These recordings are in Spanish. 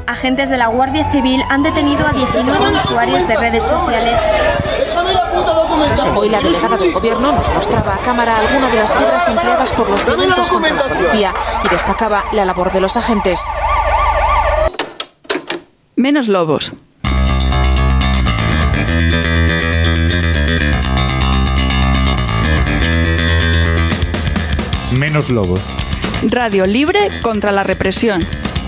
Agentes de la Guardia Civil han detenido a 19 usuarios de redes sociales. Hoy la delegada del gobierno nos mostraba a cámara algunas de las piedras empleadas por los violentos contra la policía y destacaba la labor de los agentes. Menos lobos. Menos lobos. Radio libre contra la represión.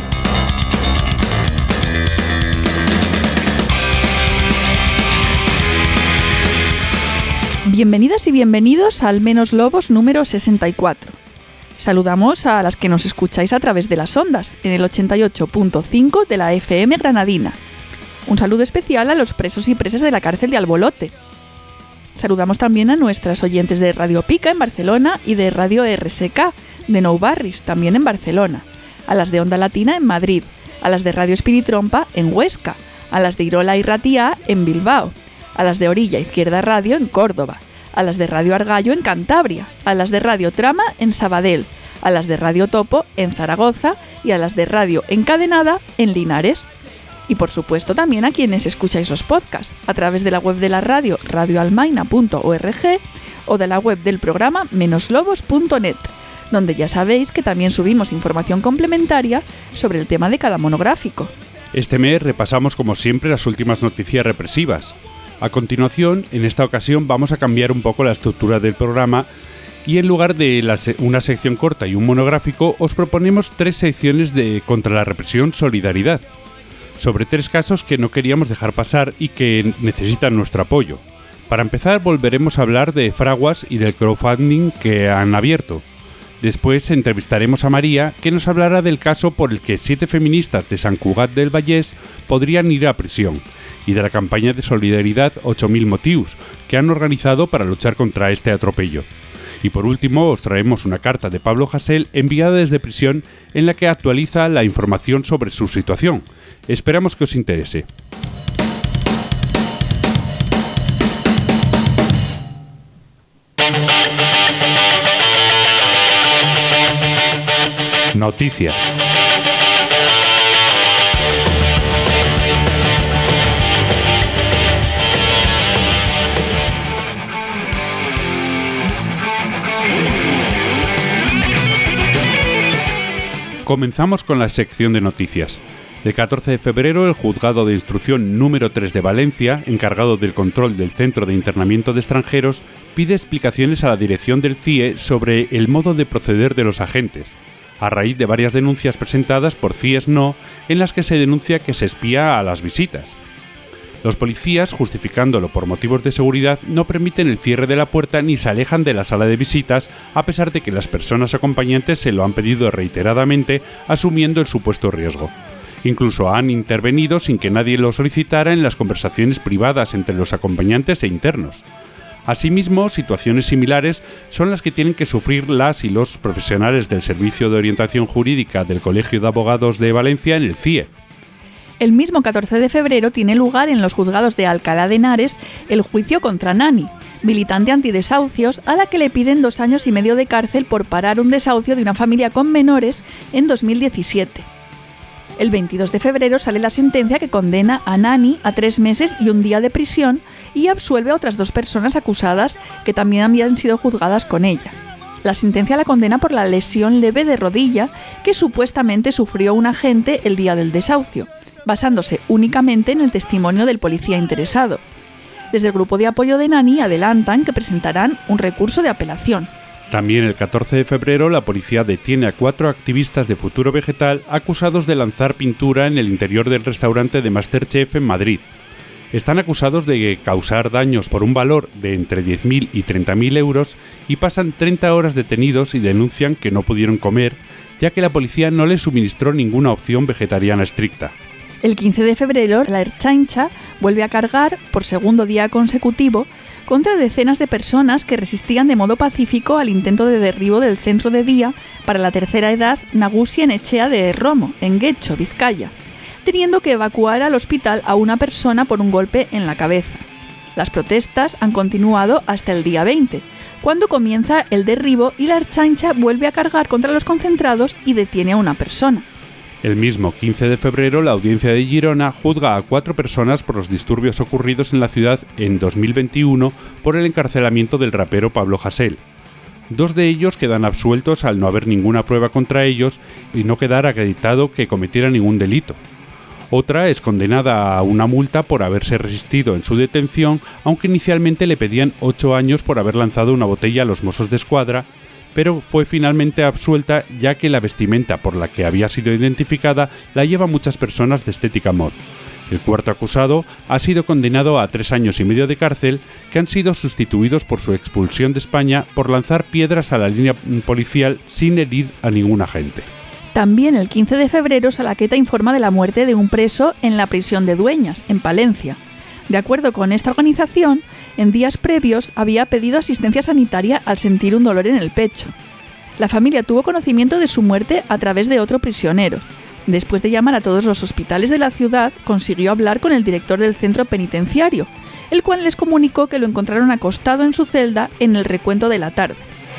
Bienvenidas y bienvenidos al Menos Lobos número 64. Saludamos a las que nos escucháis a través de las ondas, en el 88.5 de la FM granadina. Un saludo especial a los presos y presas de la cárcel de Albolote. Saludamos también a nuestras oyentes de Radio Pica en Barcelona y de Radio RSK de Nou Barris, también en Barcelona, a las de Onda Latina en Madrid, a las de Radio Espiritrompa en Huesca, a las de Irola y Ratia en Bilbao, a las de Orilla Izquierda Radio en Córdoba, a las de Radio Argallo en Cantabria, a las de Radio Trama en Sabadell, a las de Radio Topo en Zaragoza y a las de Radio Encadenada en Linares. Y por supuesto también a quienes escucháis los podcasts a través de la web de la radio, radioalmaina.org, o de la web del programa menoslobos.net, donde ya sabéis que también subimos información complementaria sobre el tema de cada monográfico. Este mes repasamos como siempre las últimas noticias represivas. A continuación, en esta ocasión vamos a cambiar un poco la estructura del programa y en lugar de una sección corta y un monográfico, os proponemos 3 secciones de Contra la Represión Solidaridad, sobre 3 casos que no queríamos dejar pasar y que necesitan nuestro apoyo. Para empezar, volveremos a hablar de Fraguas y del crowdfunding que han abierto. Después entrevistaremos a María, que nos hablará del caso por el que 7 feministas de Sant Cugat del Vallès podrían ir a prisión, y de la campaña de solidaridad 8.000 motivos que han organizado para luchar contra este atropello. Y por último os traemos una carta de Pablo Hasél enviada desde prisión en la que actualiza la información sobre su situación. Esperamos que os interese. Noticias. Comenzamos con la sección de noticias. El 14 de febrero, el Juzgado de Instrucción número 3 de Valencia, encargado del control del Centro de Internamiento de Extranjeros, pide explicaciones a la dirección del CIE sobre el modo de proceder de los agentes, a raíz de varias denuncias presentadas por CIES No, en las que se denuncia que se espía a las visitas. Los policías, justificándolo por motivos de seguridad, no permiten el cierre de la puerta ni se alejan de la sala de visitas, a pesar de que las personas acompañantes se lo han pedido reiteradamente, asumiendo el supuesto riesgo. Incluso han intervenido sin que nadie lo solicitara en las conversaciones privadas entre los acompañantes e internos. Asimismo, situaciones similares son las que tienen que sufrir las y los profesionales del Servicio de Orientación Jurídica del Colegio de Abogados de Valencia en el CIE. El mismo 14 de febrero tiene lugar en los juzgados de Alcalá de Henares el juicio contra Nani, militante antidesahucios, a la que le piden 2 años y medio de cárcel por parar un desahucio de una familia con menores en 2017. El 22 de febrero sale la sentencia que condena a Nani a 3 meses y 1 día de prisión y absuelve a otras 2 personas acusadas que también habían sido juzgadas con ella. La sentencia la condena por la lesión leve de rodilla que supuestamente sufrió un agente el día del desahucio, basándose únicamente en el testimonio del policía interesado. Desde el grupo de apoyo de Nani adelantan que presentarán un recurso de apelación. También el 14 de febrero la policía detiene a 4 activistas de Futuro Vegetal acusados de lanzar pintura en el interior del restaurante de MasterChef en Madrid. Están acusados de causar daños por un valor de entre 10.000 y 30.000 euros y pasan 30 horas detenidos y denuncian que no pudieron comer, ya que la policía no les suministró ninguna opción vegetariana estricta. El 15 de febrero, la Ertzaintza vuelve a cargar, por segundo día consecutivo, contra decenas de personas que resistían de modo pacífico al intento de derribo del centro de día para la tercera edad Nagusi Enechea de Romo, en Guecho, Vizcaya, teniendo que evacuar al hospital a una persona por un golpe en la cabeza. Las protestas han continuado hasta el día 20, cuando comienza el derribo y la Ertzaintza vuelve a cargar contra los concentrados y detiene a una persona. El mismo 15 de febrero, la Audiencia de Girona juzga a 4 personas por los disturbios ocurridos en la ciudad en 2021 por el encarcelamiento del rapero Pablo Hasél. 2 de ellos quedan absueltos al no haber ninguna prueba contra ellos y no quedar acreditado que cometiera ningún delito. Otra es condenada a una multa por haberse resistido en su detención, aunque inicialmente le pedían 8 años por haber lanzado una botella a los Mossos d'Esquadra, pero fue finalmente absuelta ya que la vestimenta por la que había sido identificada la llevan muchas personas de estética mod. El cuarto acusado ha sido condenado a 3 años y medio de cárcel, que han sido sustituidos por su expulsión de España por lanzar piedras a la línea policial sin herir a ningún agente. También el 15 de febrero, Salaqueta informa de la muerte de un preso en la prisión de Dueñas, en Palencia. De acuerdo con esta organización, en días previos había pedido asistencia sanitaria al sentir un dolor en el pecho. La familia tuvo conocimiento de su muerte a través de otro prisionero. Después de llamar a todos los hospitales de la ciudad, consiguió hablar con el director del centro penitenciario, el cual les comunicó que lo encontraron acostado en su celda en el recuento de la tarde.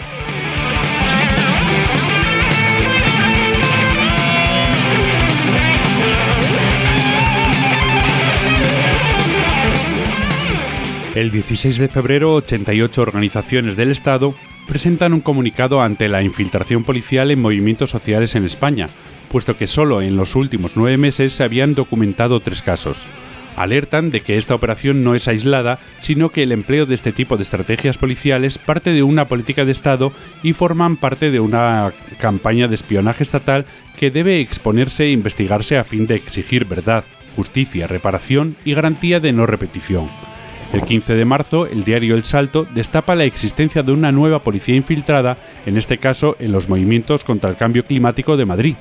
El 16 de febrero, 88 organizaciones del Estado presentan un comunicado ante la infiltración policial en movimientos sociales en España, puesto que solo en los últimos 9 meses se habían documentado 3 casos. Alertan de que esta operación no es aislada, sino que el empleo de este tipo de estrategias policiales parte de una política de Estado y forman parte de una campaña de espionaje estatal que debe exponerse e investigarse a fin de exigir verdad, justicia, reparación y garantía de no repetición. El 15 de marzo, el diario El Salto destapa la existencia de una nueva policía infiltrada, en este caso en los movimientos contra el cambio climático de Madrid.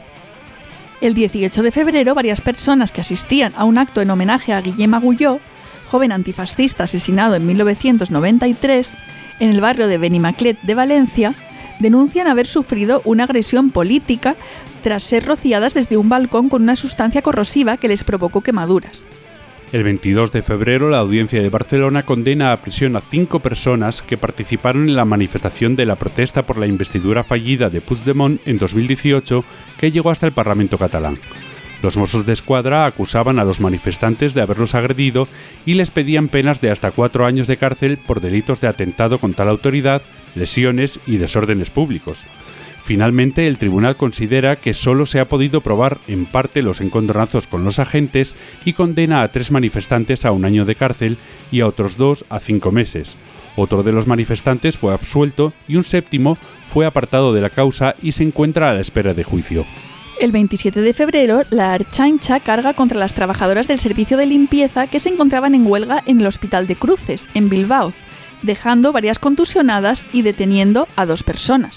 El 18 de febrero, varias personas que asistían a un acto en homenaje a Guillem Agulló, joven antifascista asesinado en 1993, en el barrio de Benimaclet de Valencia, denuncian haber sufrido una agresión política tras ser rociadas desde un balcón con una sustancia corrosiva que les provocó quemaduras. El 22 de febrero, la Audiencia de Barcelona condena a prisión a 5 personas que participaron en la manifestación de la protesta por la investidura fallida de Puigdemont en 2018, que llegó hasta el Parlamento catalán. Los Mossos d'Esquadra acusaban a los manifestantes de haberlos agredido y les pedían penas de hasta 4 años de cárcel por delitos de atentado contra la autoridad, lesiones y desórdenes públicos. Finalmente, el tribunal considera que solo se ha podido probar en parte los encontronazos con los agentes y condena a 3 manifestantes a 1 año de cárcel y a otros 2 a 5 meses. Otro de los manifestantes fue absuelto y un 7º fue apartado de la causa y se encuentra a la espera de juicio. El 27 de febrero, la Ertzaintza carga contra las trabajadoras del servicio de limpieza que se encontraban en huelga en el Hospital de Cruces, en Bilbao, dejando varias contusionadas y deteniendo a 2 personas.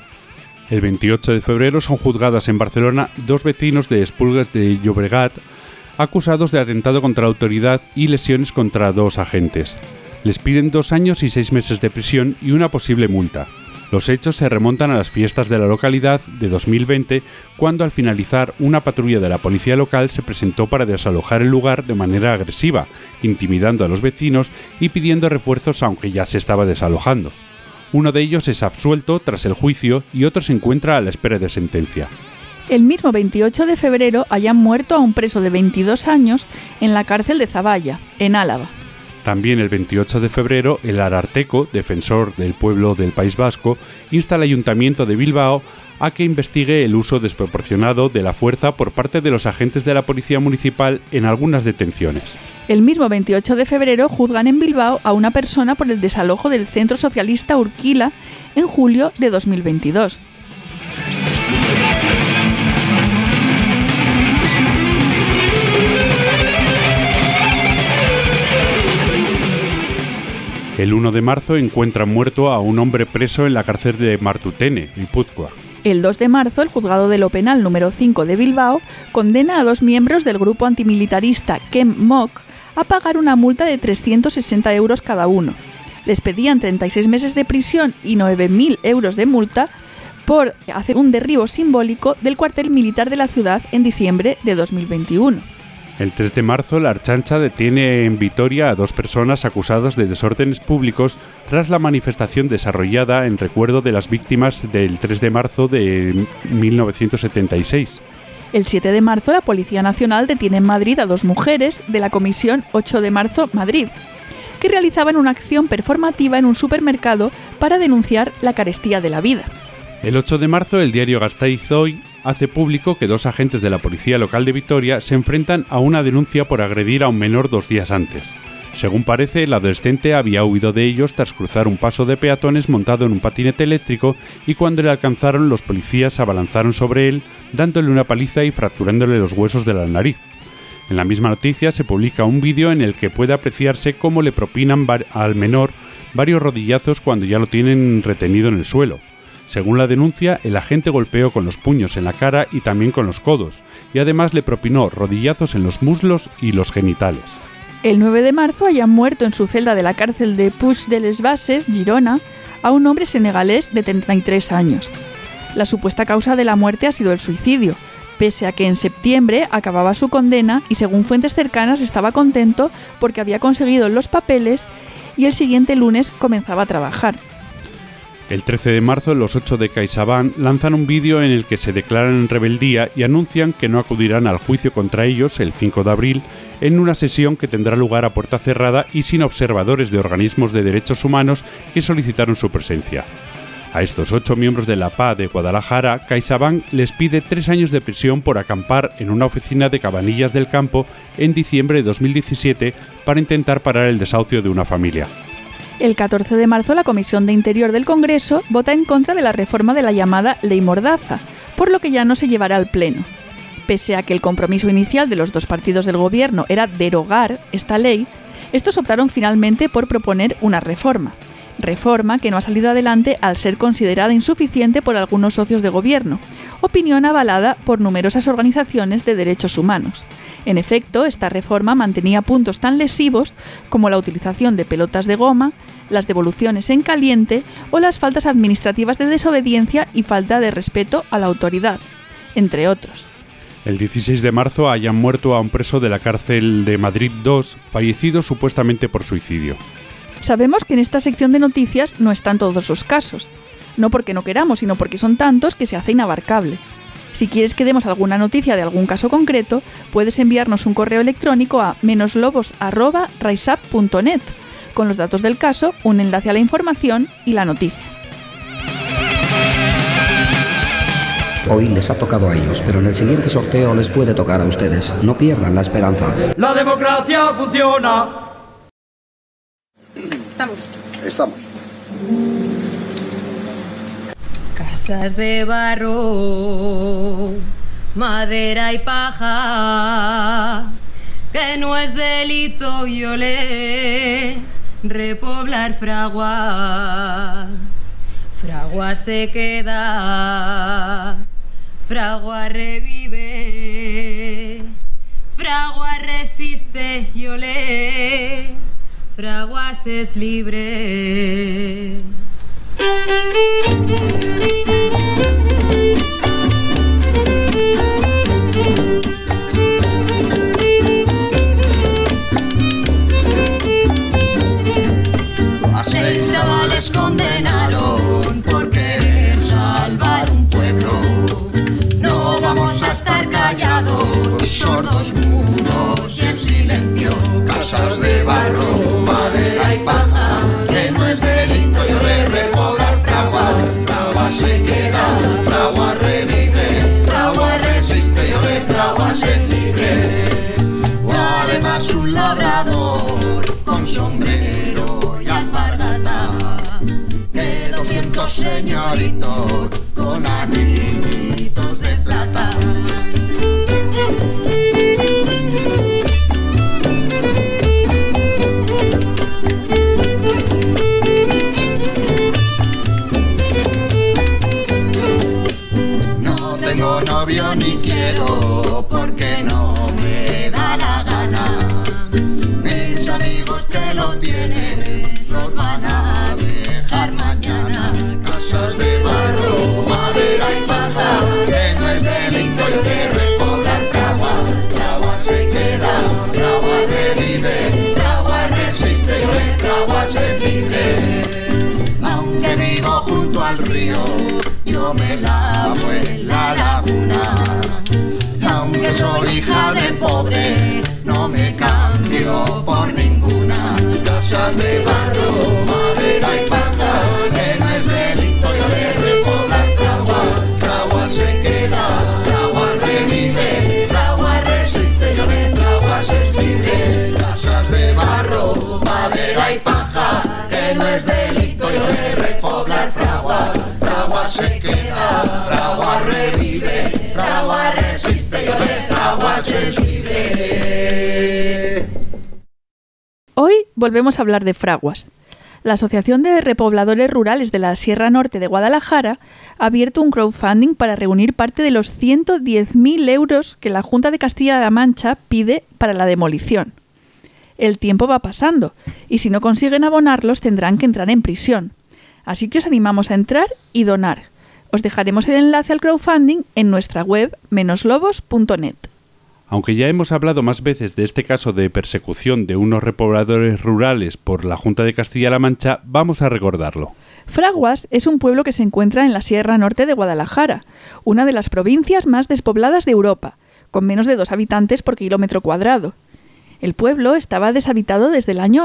El 28 de febrero son juzgadas en Barcelona 2 vecinos de Esplugues de Llobregat acusados de atentado contra la autoridad y lesiones contra 2 agentes. Les piden 2 años y 6 meses de prisión y una posible multa. Los hechos se remontan a las fiestas de la localidad de 2020, cuando al finalizar una patrulla de la policía local se presentó para desalojar el lugar de manera agresiva, intimidando a los vecinos y pidiendo refuerzos aunque ya se estaba desalojando. Uno de ellos es absuelto tras el juicio y otro se encuentra a la espera de sentencia. El mismo 28 de febrero hayan muerto a un preso de 22 años en la cárcel de Zaballa, en Álava. También el 28 de febrero, el Ararteko, defensor del pueblo del País Vasco, insta al Ayuntamiento de Bilbao a que investigue el uso desproporcionado de la fuerza por parte de los agentes de la Policía Municipal en algunas detenciones. El mismo 28 de febrero juzgan en Bilbao a una persona por el desalojo del Centro Socialista Urquila en julio de 2022. El 1 de marzo encuentran muerto a un hombre preso en la cárcel de Martutene, Guipúzcoa. El 2 de marzo, el juzgado de lo penal número 5 de Bilbao condena a 2 miembros del grupo antimilitarista Kem Mok a pagar una multa de 360 euros cada uno. Les pedían 36 meses de prisión y 9.000 euros de multa por hacer un derribo simbólico del cuartel militar de la ciudad en diciembre de 2021. El 3 de marzo, la Ertzaintza detiene en Vitoria a 2 personas acusadas de desórdenes públicos tras la manifestación desarrollada en recuerdo de las víctimas del 3 de marzo de 1976. El 7 de marzo, la Policía Nacional detiene en Madrid a 2 mujeres de la Comisión 8 de marzo Madrid, que realizaban una acción performativa en un supermercado para denunciar la carestía de la vida. El 8 de marzo, el diario Gasteiz Hoy hace público que 2 agentes de la Policía Local de Vitoria se enfrentan a una denuncia por agredir a un menor 2 días antes. Según parece, el adolescente había huido de ellos tras cruzar un paso de peatones montado en un patinete eléctrico y cuando le alcanzaron, los policías se abalanzaron sobre él, dándole una paliza y fracturándole los huesos de la nariz. En la misma noticia se publica un vídeo en el que puede apreciarse cómo le propinan al menor varios rodillazos cuando ya lo tienen retenido en el suelo. Según la denuncia, el agente golpeó con los puños en la cara y también con los codos, y además le propinó rodillazos en los muslos y los genitales. El 9 de marzo hayan muerto en su celda de la cárcel de Puig de les Basses, Girona, a un hombre senegalés de 33 años. La supuesta causa de la muerte ha sido el suicidio, pese a que en septiembre acababa su condena y según fuentes cercanas estaba contento porque había conseguido los papeles y el siguiente lunes comenzaba a trabajar. El 13 de marzo, los 8 de CaixaBank lanzan un vídeo en el que se declaran en rebeldía y anuncian que no acudirán al juicio contra ellos el 5 de abril en una sesión que tendrá lugar a puerta cerrada y sin observadores de organismos de derechos humanos que solicitaron su presencia. A estos 8 miembros de la PA de Guadalajara, CaixaBank les pide 3 años de prisión por acampar en una oficina de Cabanillas del Campo en diciembre de 2017 para intentar parar el desahucio de una familia. El 14 de marzo, la Comisión de Interior del Congreso vota en contra de la reforma de la llamada Ley Mordaza, por lo que ya no se llevará al Pleno. Pese a que el compromiso inicial de los 2 partidos del Gobierno era derogar esta ley, estos optaron finalmente por proponer una reforma que no ha salido adelante al ser considerada insuficiente por algunos socios de Gobierno, opinión avalada por numerosas organizaciones de derechos humanos. En efecto, esta reforma mantenía puntos tan lesivos como la utilización de pelotas de goma, las devoluciones en caliente o las faltas administrativas de desobediencia y falta de respeto a la autoridad, entre otros. El 16 de marzo hayan muerto a un preso de la cárcel de Madrid 2, fallecido supuestamente por suicidio. Sabemos que en esta sección de noticias no están todos los casos, no porque no queramos, sino porque son tantos que se hace inabarcable. Si quieres que demos alguna noticia de algún caso concreto, puedes enviarnos un correo electrónico a menoslobos@riseup.net con los datos del caso, un enlace a la información y la noticia. Hoy les ha tocado a ellos, pero en el siguiente sorteo les puede tocar a ustedes. No pierdan la esperanza. ¡La democracia funciona! Estamos. Casas de barro, madera y paja, que no es delito y olé repoblar Fraguas. Fraguas se queda, Fraguas revive, Fraguas resiste y olé, Fraguas es libre. A 6 chavales condenaron por querer salvar un pueblo. No vamos a estar callados, sordos, mudos y en silencio. Casas de barro, madera y paja, que no es delito y olé repoblar Fraguas. Fraguas se queda, Fraguas revive, Fraguas resiste y olé Fraguas es libre. O además un labrador con sombrero y alpargata, de 200 señoritos con anillitos de plata. No tengo novio ni quiero porque no me da la gana. Mis amigos que lo tienen los van a dejar mañana. Casas de barro, madera y paja, que no es delito y que repoblar Fraguas. Fraguas se queda, Fraguas revive, Fraguas resiste y Fraguas es libre. Aunque vivo junto al río, yo me lavo en la laguna. vida de pobre no me cambio por ninguna. Casas de barro, madera y paja, que no es delito, yo le repoblar Fraguas. Fraguas se queda, Fraguas revive, Fraguas resiste, yo le Fraguas es libre. Casas de barro, madera y paja, que no es delito, yo le repoblar Fraguas. Fraguas se queda, Fraguas revive, Fraguas resiste, yo le Fraguas es libre. Hoy volvemos a hablar de fraguas. La Asociación de Repobladores Rurales de la Sierra Norte de Guadalajara ha abierto un crowdfunding para reunir parte de los 110.000 euros que la Junta de Castilla-La Mancha pide para la demolición. El tiempo va pasando y si no consiguen abonarlos tendrán que entrar en prisión. Así que os animamos a entrar y donar. Os dejaremos el enlace al crowdfunding en nuestra web menoslobos.net. Aunque ya hemos hablado más veces de este caso de persecución de unos repobladores rurales por la Junta de Castilla-La Mancha, vamos a recordarlo. Fraguas es un pueblo que se encuentra en la Sierra Norte de Guadalajara, una de las provincias más despobladas de Europa, con menos de 2 habitantes por kilómetro cuadrado. El pueblo estaba deshabitado desde el año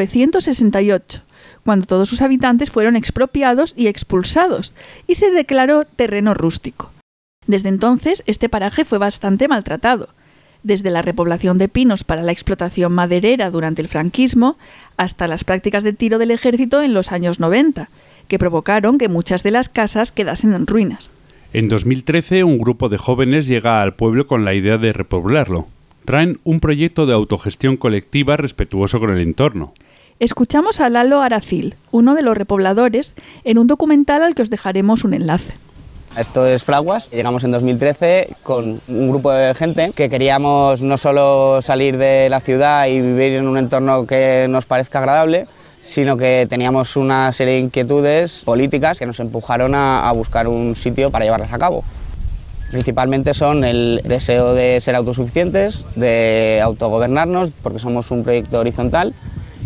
1968, cuando todos sus habitantes fueron expropiados y expulsados, y se declaró terreno rústico. Desde entonces, este paraje fue bastante maltratado, desde la repoblación de pinos para la explotación maderera durante el franquismo hasta las prácticas de tiro del ejército en los años 90, que provocaron que muchas de las casas quedasen en ruinas. En 2013, un grupo de jóvenes llega al pueblo con la idea de repoblarlo. Traen un proyecto de autogestión colectiva respetuoso con el entorno. Escuchamos a Lalo Aracil, uno de los repobladores, en un documental al que os dejaremos un enlace. Esto es Fraguas. Llegamos en 2013 con un grupo de gente que queríamos no solo salir de la ciudad y vivir en un entorno que nos parezca agradable, sino que teníamos una serie de inquietudes políticas que nos empujaron a buscar un sitio para llevarlas a cabo. Principalmente son el deseo de ser autosuficientes, de autogobernarnos, porque somos un proyecto horizontal,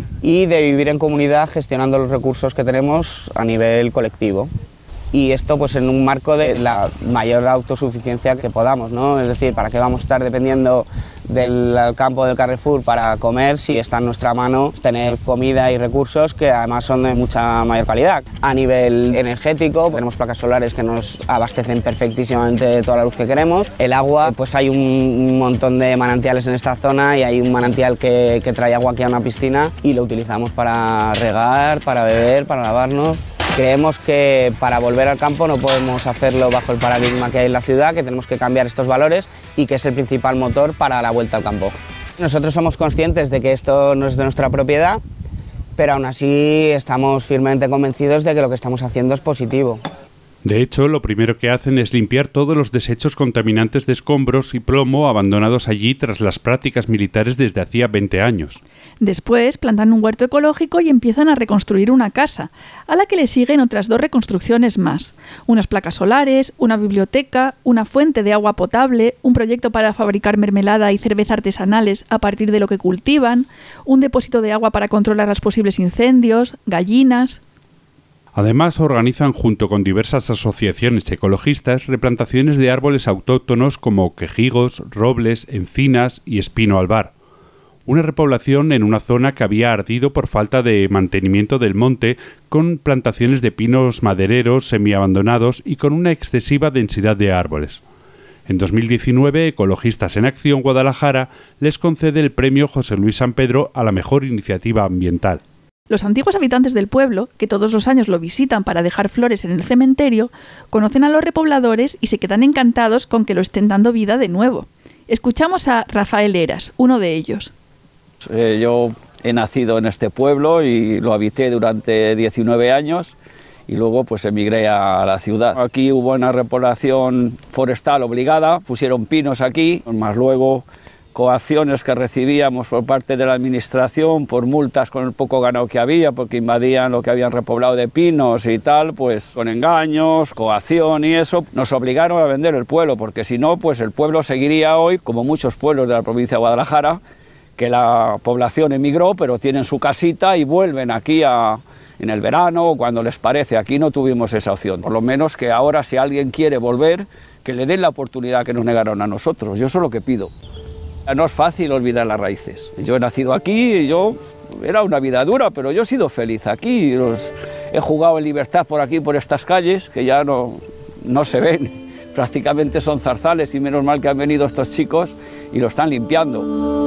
y de vivir en comunidad gestionando los recursos que tenemos a nivel colectivo. Y esto pues en un marco de la mayor autosuficiencia que podamos, ¿no? Es decir, ¿para qué vamos a estar dependiendo del campo del Carrefour para comer si está en nuestra mano tener comida y recursos que además son de mucha mayor calidad? A nivel energético tenemos placas solares que nos abastecen perfectísimamente de toda la luz que queremos. El agua, pues hay un montón de manantiales en esta zona y hay un manantial que trae agua aquí a una piscina y lo utilizamos para regar, para beber, para lavarnos. Creemos que para volver al campo no podemos hacerlo bajo el paradigma que hay en la ciudad, que tenemos que cambiar estos valores y que es el principal motor para la vuelta al campo. Nosotros somos conscientes de que esto no es de nuestra propiedad, pero aún así estamos firmemente convencidos de que lo que estamos haciendo es positivo. De hecho, lo primero que hacen es limpiar todos los desechos contaminantes de escombros y plomo abandonados allí tras las prácticas militares desde hacía 20 años. Después plantan un huerto ecológico y empiezan a reconstruir una casa, a la que le siguen otras 2 reconstrucciones más. Unas placas solares, una biblioteca, una fuente de agua potable, un proyecto para fabricar mermelada y cerveza artesanales a partir de lo que cultivan, un depósito de agua para controlar los posibles incendios, gallinas. Además, organizan junto con diversas asociaciones ecologistas replantaciones de árboles autóctonos como quejigos, robles, encinas y espino albar. Una repoblación en una zona que había ardido por falta de mantenimiento del monte, con plantaciones de pinos madereros semiabandonados y con una excesiva densidad de árboles. En 2019, Ecologistas en Acción Guadalajara les concede el premio José Luis San Pedro a la mejor iniciativa ambiental. Los antiguos habitantes del pueblo, que todos los años lo visitan para dejar flores en el cementerio, conocen a los repobladores y se quedan encantados con que lo estén dando vida de nuevo. Escuchamos a Rafael Eras, uno de ellos. Yo he nacido en este pueblo y lo habité durante 19 años y luego pues emigré a la ciudad. Aquí hubo una repoblación forestal obligada, pusieron pinos aquí, más luego coacciones que recibíamos por parte de la administración por multas con el poco ganado que había, porque invadían lo que habían repoblado de pinos y tal, pues con engaños, coacción y eso, nos obligaron a vender el pueblo, porque si no, pues el pueblo seguiría hoy, como muchos pueblos de la provincia de Guadalajara, que la población emigró, pero tienen su casita y vuelven aquí en el verano o cuando les parece. Aquí no tuvimos esa opción, por lo menos que ahora si alguien quiere volver, que le den la oportunidad que nos negaron a nosotros, yo eso es lo que pido. No es fácil olvidar las raíces. Yo he nacido aquí, era una vida dura, pero yo he sido feliz aquí. He jugado en libertad por aquí, por estas calles, que ya no se ven. Prácticamente son zarzales y menos mal que han venido estos chicos y lo están limpiando.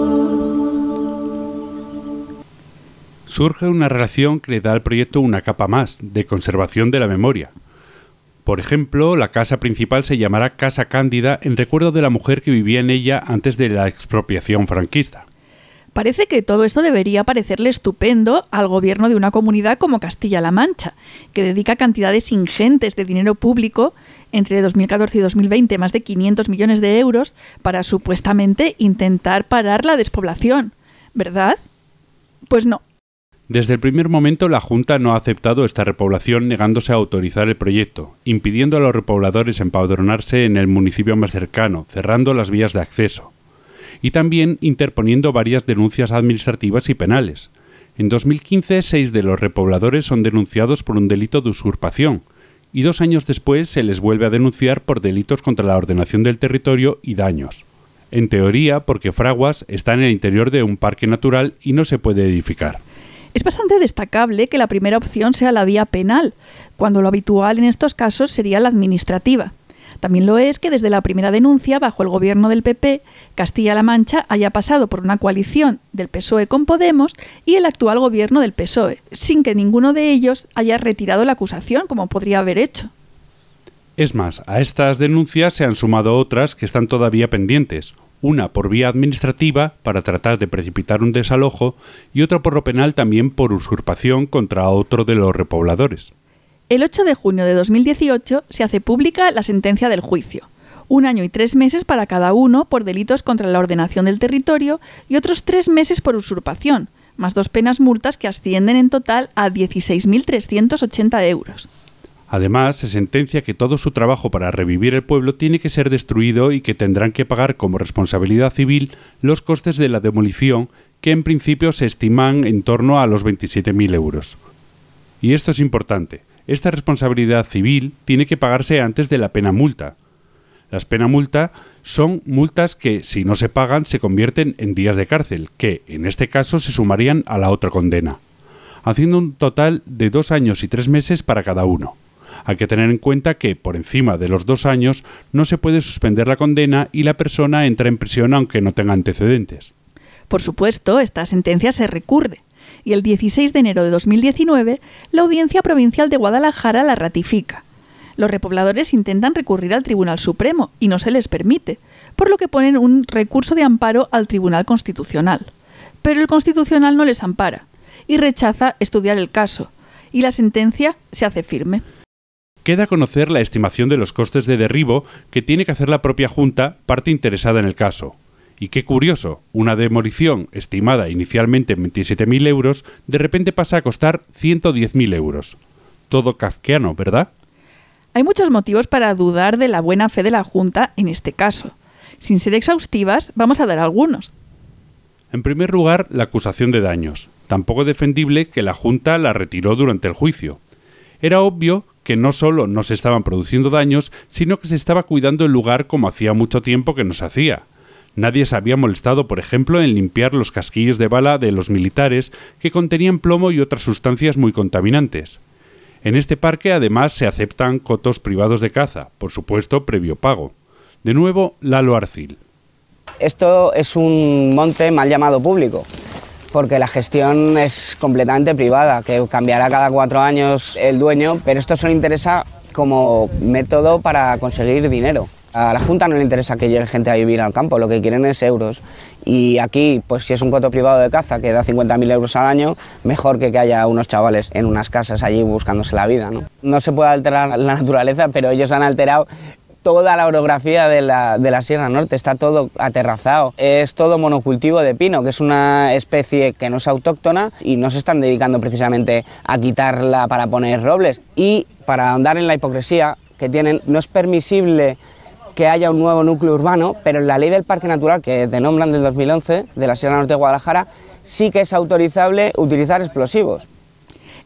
Surge una relación que le da al proyecto una capa más, de conservación de la memoria. Por ejemplo, la casa principal se llamará Casa Cándida en recuerdo de la mujer que vivía en ella antes de la expropiación franquista. Parece que todo esto debería parecerle estupendo al gobierno de una comunidad como Castilla-La Mancha, que dedica cantidades ingentes de dinero público, entre 2014 y 2020 más de 500 millones de euros, para supuestamente intentar parar la despoblación, ¿verdad? Pues no. Desde el primer momento la Junta no ha aceptado esta repoblación negándose a autorizar el proyecto, impidiendo a los repobladores empadronarse en el municipio más cercano, cerrando las vías de acceso. Y también interponiendo varias denuncias administrativas y penales. En 2015, 6 de los repobladores son denunciados por un delito de usurpación, y 2 años después se les vuelve a denunciar por delitos contra la ordenación del territorio y daños. En teoría, porque Fraguas está en el interior de un parque natural y no se puede edificar. Es bastante destacable que la primera opción sea la vía penal, cuando lo habitual en estos casos sería la administrativa. También lo es que desde la primera denuncia, bajo el gobierno del PP, Castilla-La Mancha haya pasado por una coalición del PSOE con Podemos y el actual gobierno del PSOE, sin que ninguno de ellos haya retirado la acusación, como podría haber hecho. Es más, a estas denuncias se han sumado otras que están todavía pendientes. Una por vía administrativa, para tratar de precipitar un desalojo, y otra por lo penal también por usurpación contra otro de los repobladores. El 8 de junio de 2018 se hace pública la sentencia del juicio. 1 año y 3 meses para cada uno por delitos contra la ordenación del territorio y otros 3 meses por usurpación, más 2 penas multas que ascienden en total a 16.380 euros. Además, se sentencia que todo su trabajo para revivir el pueblo tiene que ser destruido y que tendrán que pagar como responsabilidad civil los costes de la demolición, que en principio se estiman en torno a los 27.000 euros. Y esto es importante. Esta responsabilidad civil tiene que pagarse antes de la pena multa. Las pena multa son multas que, si no se pagan, se convierten en días de cárcel, que, en este caso, se sumarían a la otra condena, haciendo un total de 2 años y 3 meses para cada uno. Hay que tener en cuenta que, por encima de los 2 años, no se puede suspender la condena y la persona entra en prisión aunque no tenga antecedentes. Por supuesto, esta sentencia se recurre, y el 16 de enero de 2019, la Audiencia Provincial de Guadalajara la ratifica. Los repobladores intentan recurrir al Tribunal Supremo y no se les permite, por lo que ponen un recurso de amparo al Tribunal Constitucional. Pero el Constitucional no les ampara y rechaza estudiar el caso, y la sentencia se hace firme. Queda conocer la estimación de los costes de derribo que tiene que hacer la propia Junta, parte interesada en el caso. Y qué curioso, una demolición estimada inicialmente en 27.000 euros, de repente pasa a costar 110.000 euros. Todo kafkiano, ¿verdad? Hay muchos motivos para dudar de la buena fe de la Junta en este caso. Sin ser exhaustivas, vamos a dar algunos. En primer lugar, la acusación de daños. Tampoco defendible que la Junta la retiró durante el juicio. Era obvio que no solo no se estaban produciendo daños, sino que se estaba cuidando el lugar como hacía mucho tiempo que no se hacía. Nadie se había molestado, por ejemplo, en limpiar los casquillos de bala de los militares que contenían plomo y otras sustancias muy contaminantes. En este parque además se aceptan cotos privados de caza, por supuesto previo pago. De nuevo, Lalo Arcil. Esto es un monte mal llamado público, porque la gestión es completamente privada, que cambiará cada 4 años el dueño, pero esto solo interesa como método para conseguir dinero. A la Junta no le interesa que llegue gente a vivir al campo, lo que quieren es euros. Y aquí, pues si es un coto privado de caza que da 50.000 euros al año, mejor que haya unos chavales en unas casas allí buscándose la vida, ¿no? No se puede alterar la naturaleza, pero ellos han alterado toda la orografía de la Sierra Norte, está todo aterrazado. Es todo monocultivo de pino, que es una especie que no es autóctona y no se están dedicando precisamente a quitarla para poner robles. Y para andar en la hipocresía que tienen, no es permisible que haya un nuevo núcleo urbano, pero en la ley del Parque Natural que te nombran del 2011, de la Sierra Norte de Guadalajara, sí que es autorizable utilizar explosivos.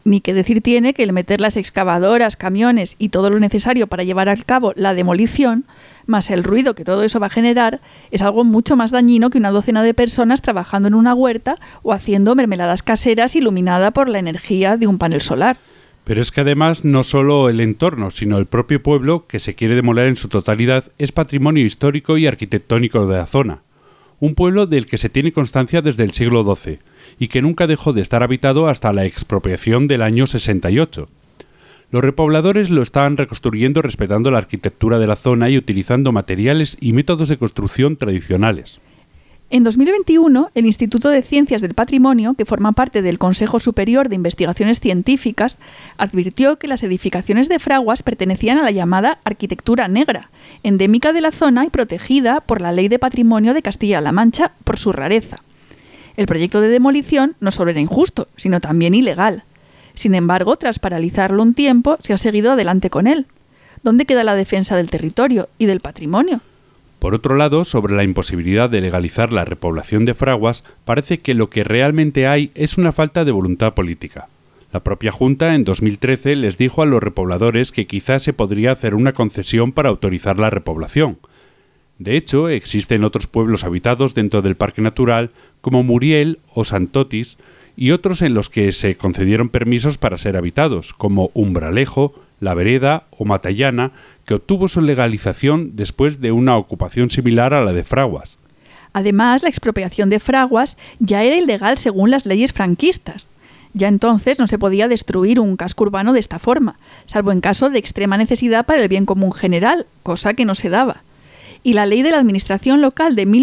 Ni que decir tiene que el meter las excavadoras, camiones y todo lo necesario para llevar a cabo la demolición, más el ruido que todo eso va a generar, es algo mucho más dañino que una docena de personas trabajando en una huerta o haciendo mermeladas caseras iluminada por la energía de un panel solar. Pero es que además no solo el entorno, sino el propio pueblo, que se quiere demoler en su totalidad, es patrimonio histórico y arquitectónico de la zona. Un pueblo del que se tiene constancia desde el siglo XII y que nunca dejó de estar habitado hasta la expropiación del año 68. Los repobladores lo estaban reconstruyendo respetando la arquitectura de la zona y utilizando materiales y métodos de construcción tradicionales. En 2021, el Instituto de Ciencias del Patrimonio, que forma parte del Consejo Superior de Investigaciones Científicas, advirtió que las edificaciones de Fraguas pertenecían a la llamada arquitectura negra, endémica de la zona y protegida por la Ley de Patrimonio de Castilla-La Mancha por su rareza. El proyecto de demolición no solo era injusto, sino también ilegal. Sin embargo, tras paralizarlo un tiempo, se ha seguido adelante con él. ¿Dónde queda la defensa del territorio y del patrimonio? Por otro lado, sobre la imposibilidad de legalizar la repoblación de Fraguas, parece que lo que realmente hay es una falta de voluntad política. La propia Junta en 2013 les dijo a los repobladores que quizás se podría hacer una concesión para autorizar la repoblación. De hecho, existen otros pueblos habitados dentro del parque natural, como Muriel o Santotis, y otros en los que se concedieron permisos para ser habitados, como Umbralejo, La Vereda o Matallana, que obtuvo su legalización después de una ocupación similar a la de Fraguas. Además, la expropiación de Fraguas ya era ilegal según las leyes franquistas. Ya entonces no se podía destruir un casco urbano de esta forma, salvo en caso de extrema necesidad para el bien común general, cosa que no se daba. Y la ley de la administración local de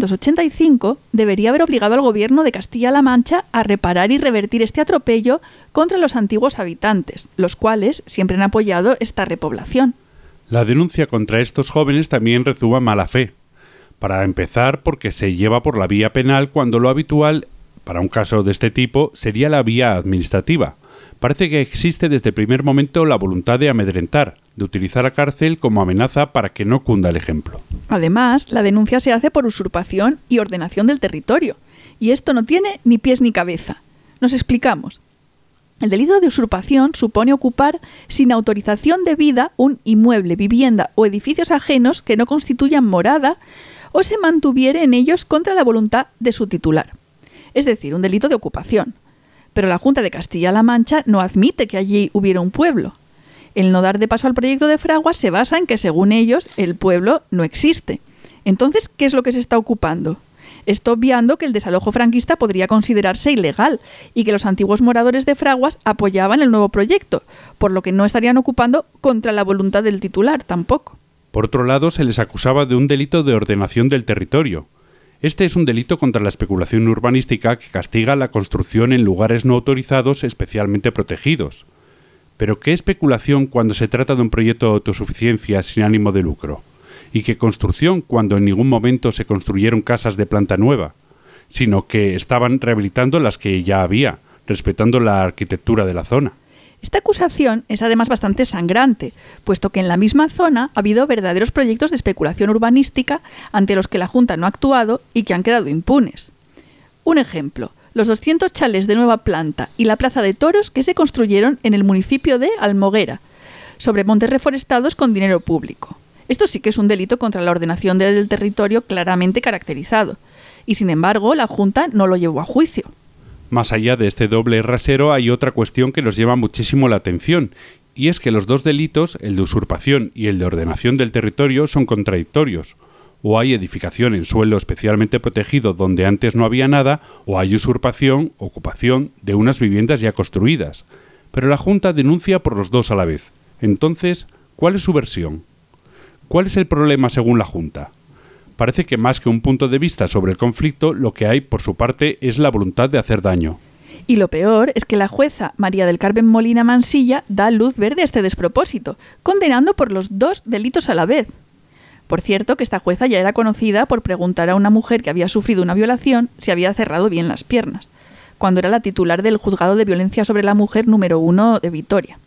1985 debería haber obligado al gobierno de Castilla-La Mancha a reparar y revertir este atropello contra los antiguos habitantes, los cuales siempre han apoyado esta repoblación. La denuncia contra estos jóvenes también rezuma mala fe. Para empezar, porque se lleva por la vía penal cuando lo habitual, para un caso de este tipo, sería la vía administrativa. Parece que existe desde el primer momento la voluntad de amedrentar, de utilizar la cárcel como amenaza para que no cunda el ejemplo. Además, la denuncia se hace por usurpación y ordenación del territorio, y esto no tiene ni pies ni cabeza. Nos explicamos. El delito de usurpación supone ocupar sin autorización debida un inmueble, vivienda o edificios ajenos que no constituyan morada o se mantuviere en ellos contra la voluntad de su titular. Es decir, un delito de ocupación. Pero la Junta de Castilla-La Mancha no admite que allí hubiera un pueblo. El no dar de paso al proyecto de Fraguas se basa en que, según ellos, el pueblo no existe. Entonces, ¿qué es lo que se está ocupando? Esto obviando que el desalojo franquista podría considerarse ilegal y que los antiguos moradores de Fraguas apoyaban el nuevo proyecto, por lo que no estarían ocupando contra la voluntad del titular tampoco. Por otro lado, se les acusaba de un delito de ordenación del territorio. Este es un delito contra la especulación urbanística que castiga la construcción en lugares no autorizados especialmente protegidos. Pero ¿qué especulación cuando se trata de un proyecto de autosuficiencia sin ánimo de lucro? ¿Y qué construcción cuando en ningún momento se construyeron casas de planta nueva? Sino que estaban rehabilitando las que ya había, respetando la arquitectura de la zona. Esta acusación es además bastante sangrante, puesto que en la misma zona ha habido verdaderos proyectos de especulación urbanística ante los que la Junta no ha actuado y que han quedado impunes. Un ejemplo, los 200 chalés de nueva planta y la plaza de toros que se construyeron en el municipio de Almoguera, sobre montes reforestados con dinero público. Esto sí que es un delito contra la ordenación del territorio claramente caracterizado, y sin embargo la Junta no lo llevó a juicio. Más allá de este doble rasero hay otra cuestión que nos llama muchísimo la atención, y es que los dos delitos, el de usurpación y el de ordenación del territorio, son contradictorios. O hay edificación en suelo especialmente protegido donde antes no había nada, o hay usurpación, ocupación de unas viviendas ya construidas. Pero la Junta denuncia por los dos a la vez. Entonces, ¿cuál es su versión? ¿Cuál es el problema según la Junta? Parece que más que un punto de vista sobre el conflicto, lo que hay por su parte es la voluntad de hacer daño. Y lo peor es que la jueza María del Carmen Molina Mansilla da luz verde a este despropósito, condenando por los dos delitos a la vez. Por cierto, que esta jueza ya era conocida por preguntar a una mujer que había sufrido una violación si había cerrado bien las piernas, cuando era la titular del Juzgado de Violencia sobre la Mujer número 1 de Vitoria.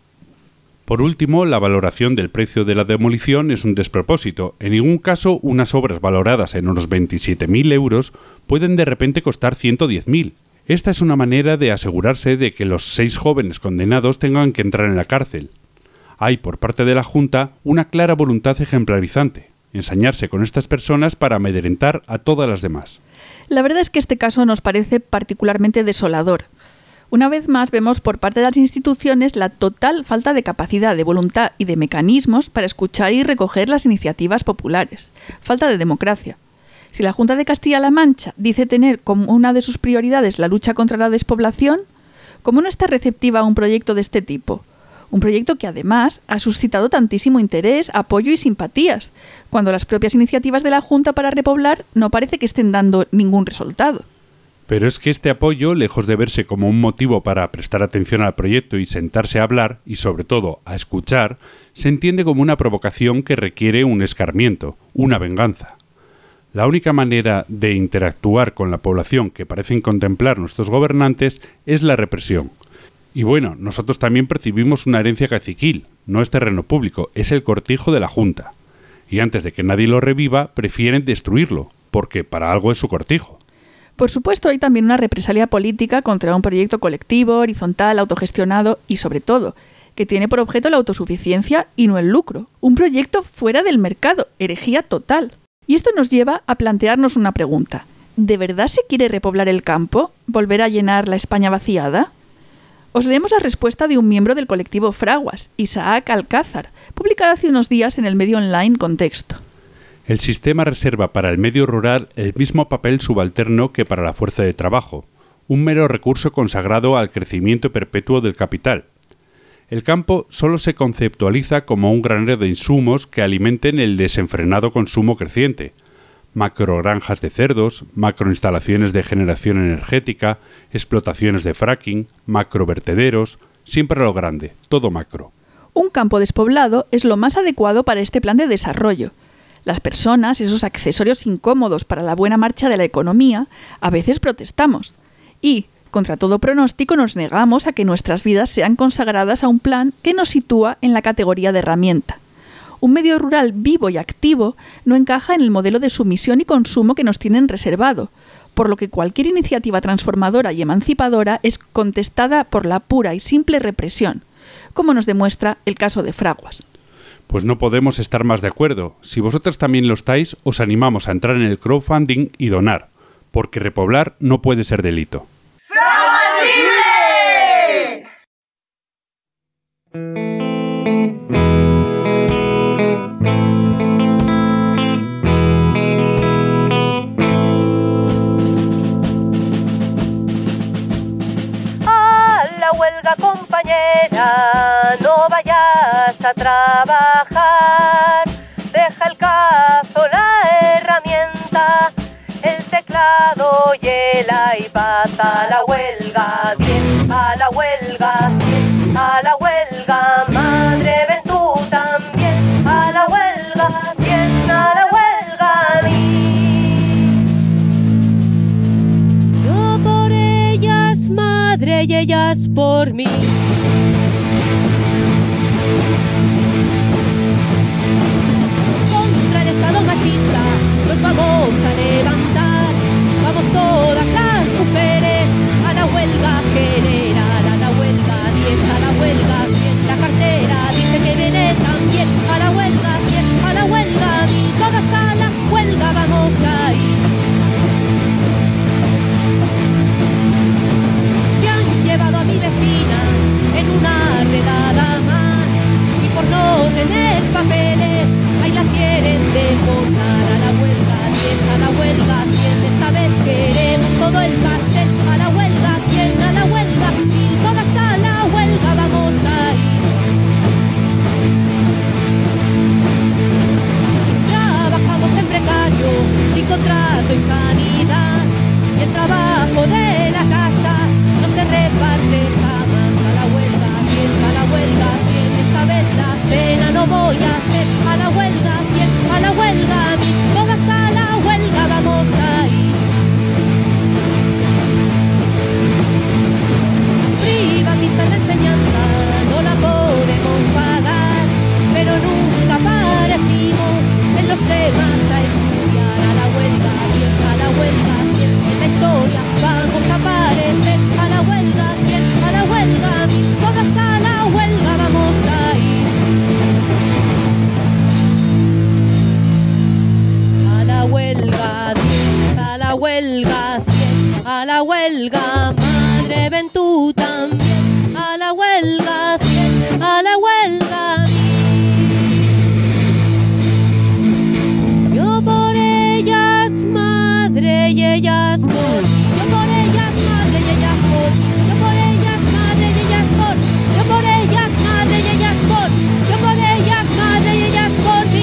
Por último, la valoración del precio de la demolición es un despropósito. En ningún caso, unas obras valoradas en unos 27.000 euros pueden de repente costar 110.000. Esta es una manera de asegurarse de que los 6 jóvenes condenados tengan que entrar en la cárcel. Hay por parte de la Junta una clara voluntad ejemplarizante, ensañarse con estas personas para amedrentar a todas las demás. La verdad es que este caso nos parece particularmente desolador. Una vez más vemos por parte de las instituciones la total falta de capacidad, de voluntad y de mecanismos para escuchar y recoger las iniciativas populares. Falta de democracia. Si la Junta de Castilla-La Mancha dice tener como una de sus prioridades la lucha contra la despoblación, ¿cómo no está receptiva a un proyecto de este tipo? Un proyecto que además ha suscitado tantísimo interés, apoyo y simpatías, cuando las propias iniciativas de la Junta para repoblar no parece que estén dando ningún resultado. Pero es que este apoyo, lejos de verse como un motivo para prestar atención al proyecto y sentarse a hablar, y sobre todo a escuchar, se entiende como una provocación que requiere un escarmiento, una venganza. La única manera de interactuar con la población que parecen contemplar nuestros gobernantes es la represión. Y bueno, nosotros también percibimos una herencia caciquil, no es terreno público, es el cortijo de la Junta. Y antes de que nadie lo reviva, prefieren destruirlo, porque para algo es su cortijo. Por supuesto, hay también una represalia política contra un proyecto colectivo, horizontal, autogestionado y, sobre todo, que tiene por objeto la autosuficiencia y no el lucro. Un proyecto fuera del mercado, herejía total. Y esto nos lleva a plantearnos una pregunta. ¿De verdad se quiere repoblar el campo? ¿Volver a llenar la España vaciada? Os leemos la respuesta de un miembro del colectivo Fraguas, Isaac Alcázar, publicada hace unos días en el medio online Contexto. El sistema reserva para el medio rural el mismo papel subalterno que para la fuerza de trabajo, un mero recurso consagrado al crecimiento perpetuo del capital. El campo solo se conceptualiza como un granero de insumos que alimenten el desenfrenado consumo creciente. Macrogranjas de cerdos, macroinstalaciones de generación energética, explotaciones de fracking, macrovertederos, siempre a lo grande, todo macro. Un campo despoblado es lo más adecuado para este plan de desarrollo. Las personas, esos accesorios incómodos para la buena marcha de la economía, a veces protestamos. Y, contra todo pronóstico, nos negamos a que nuestras vidas sean consagradas a un plan que nos sitúa en la categoría de herramienta. Un medio rural vivo y activo no encaja en el modelo de sumisión y consumo que nos tienen reservado, por lo que cualquier iniciativa transformadora y emancipadora es contestada por la pura y simple represión, como nos demuestra el caso de Fraguas. Pues no podemos estar más de acuerdo. Si vosotras también lo estáis, os animamos a entrar en el crowdfunding y donar, porque repoblar no puede ser delito. ¡Fraguas libre! A la huelga, compañera, no vayas a trabajar. Deja el cazo, la herramienta, el teclado y el iPad. A la huelga, bien, a la huelga, bien, a la huelga, madre, ven tú también. A la huelga, bien, a la huelga, yo por ellas, madre, y ellas por mí. Contra el Estado machista nos vamos a levantar. Vamos todas las mujeres a la huelga general, a la huelga 10, a la huelga 100. La cartera dice que viene también a la huelga 100, a la huelga 1000. Todas a la huelga vamos a ir. Se han llevado a mi vecina en una redada más y por no tener papeles ahí la quieren deportar. A la huelga 10, a la huelga 100. a la huelga, madre ven tú también, a la huelga, a la huelga. Yo por ellas madre y ellas por, yo por ellas madre y ellas por, yo por ellas madre y ellas por, yo por ellas madre y ellas por, yo por ellas madre y ellas por mí.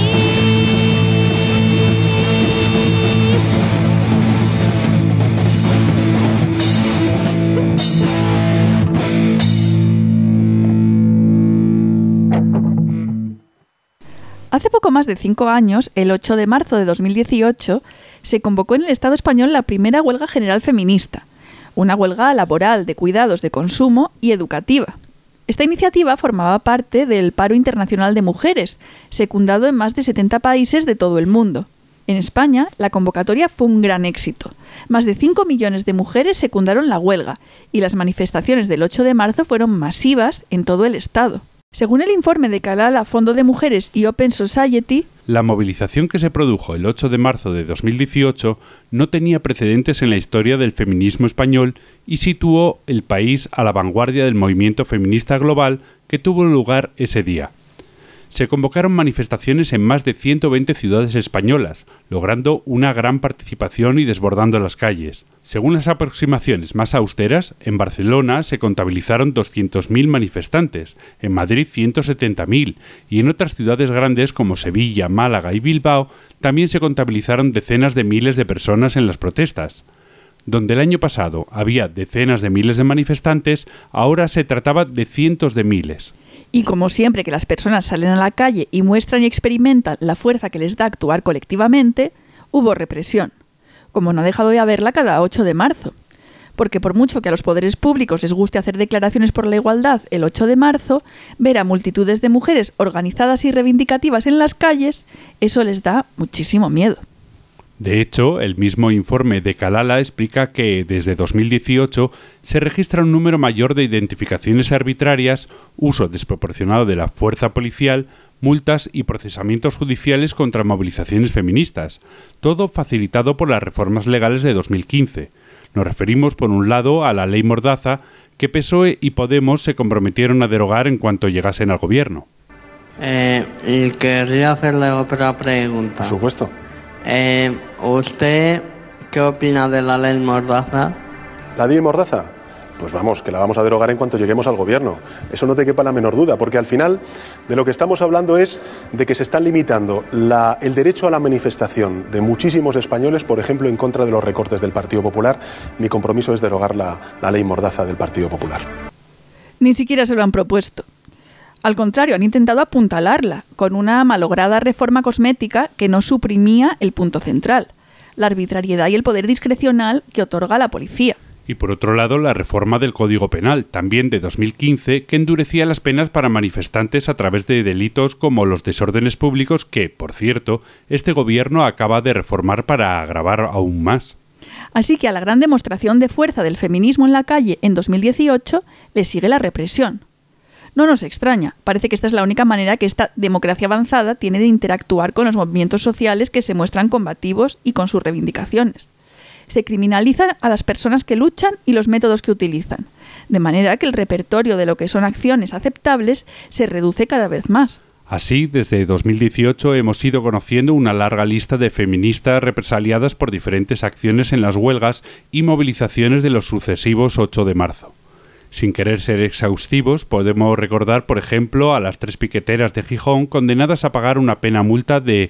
Hace poco más de 5 años, el 8 de marzo de 2018, se convocó en el Estado español la primera huelga general feminista, una huelga laboral de cuidados de consumo y educativa. Esta iniciativa formaba parte del Paro Internacional de Mujeres, secundado en más de 70 países de todo el mundo. En España, la convocatoria fue un gran éxito. Más de 5 millones de mujeres secundaron la huelga y las manifestaciones del 8 de marzo fueron masivas en todo el Estado. Según el informe de Kalala, Fondo de Mujeres y Open Society, la movilización que se produjo el 8 de marzo de 2018 no tenía precedentes en la historia del feminismo español y situó el país a la vanguardia del movimiento feminista global que tuvo lugar ese día. Se convocaron manifestaciones en más de 120 ciudades españolas, logrando una gran participación y desbordando las calles. Según las aproximaciones más austeras, en Barcelona se contabilizaron 200.000 manifestantes, en Madrid 170.000 y en otras ciudades grandes como Sevilla, Málaga y Bilbao también se contabilizaron decenas de miles de personas en las protestas. Donde el año pasado había decenas de miles de manifestantes, ahora se trataba de cientos de miles. Y como siempre que las personas salen a la calle y muestran y experimentan la fuerza que les da actuar colectivamente, hubo represión, como no ha dejado de haberla cada 8 de marzo. Porque por mucho que a los poderes públicos les guste hacer declaraciones por la igualdad el 8 de marzo, ver a multitudes de mujeres organizadas y reivindicativas en las calles, eso les da muchísimo miedo. De hecho, el mismo informe de Kalala explica que desde 2018 se registra un número mayor de identificaciones arbitrarias, uso desproporcionado de la fuerza policial, multas y procesamientos judiciales contra movilizaciones feministas, todo facilitado por las reformas legales de 2015. Nos referimos, por un lado, a la Ley Mordaza, que PSOE y Podemos se comprometieron a derogar en cuanto llegasen al gobierno. Y querría hacerle otra pregunta. Por supuesto. ¿Usted qué opina de la Ley Mordaza? ¿La Ley Mordaza? Pues vamos, que la vamos a derogar en cuanto lleguemos al gobierno. Eso no te quepa la menor duda, porque al final de lo que estamos hablando es de que se están limitando el derecho a la manifestación de muchísimos españoles, por ejemplo, en contra de los recortes del Partido Popular. Mi compromiso es derogar la Ley Mordaza del Partido Popular. Ni siquiera se lo han propuesto. Al contrario, han intentado apuntalarla con una malograda reforma cosmética que no suprimía el punto central, la arbitrariedad y el poder discrecional que otorga la policía. Y por otro lado, la reforma del Código Penal, también de 2015, que endurecía las penas para manifestantes a través de delitos como los desórdenes públicos que, por cierto, este gobierno acaba de reformar para agravar aún más. Así que a la gran demostración de fuerza del feminismo en la calle en 2018 le sigue la represión. No nos extraña, parece que esta es la única manera que esta democracia avanzada tiene de interactuar con los movimientos sociales que se muestran combativos y con sus reivindicaciones. Se criminalizan a las personas que luchan y los métodos que utilizan, de manera que el repertorio de lo que son acciones aceptables se reduce cada vez más. Así, desde 2018 hemos ido conociendo una larga lista de feministas represaliadas por diferentes acciones en las huelgas y movilizaciones de los sucesivos 8 de marzo. Sin querer ser exhaustivos, podemos recordar, por ejemplo, a las 3 piqueteras de Gijón condenadas a pagar una pena multa de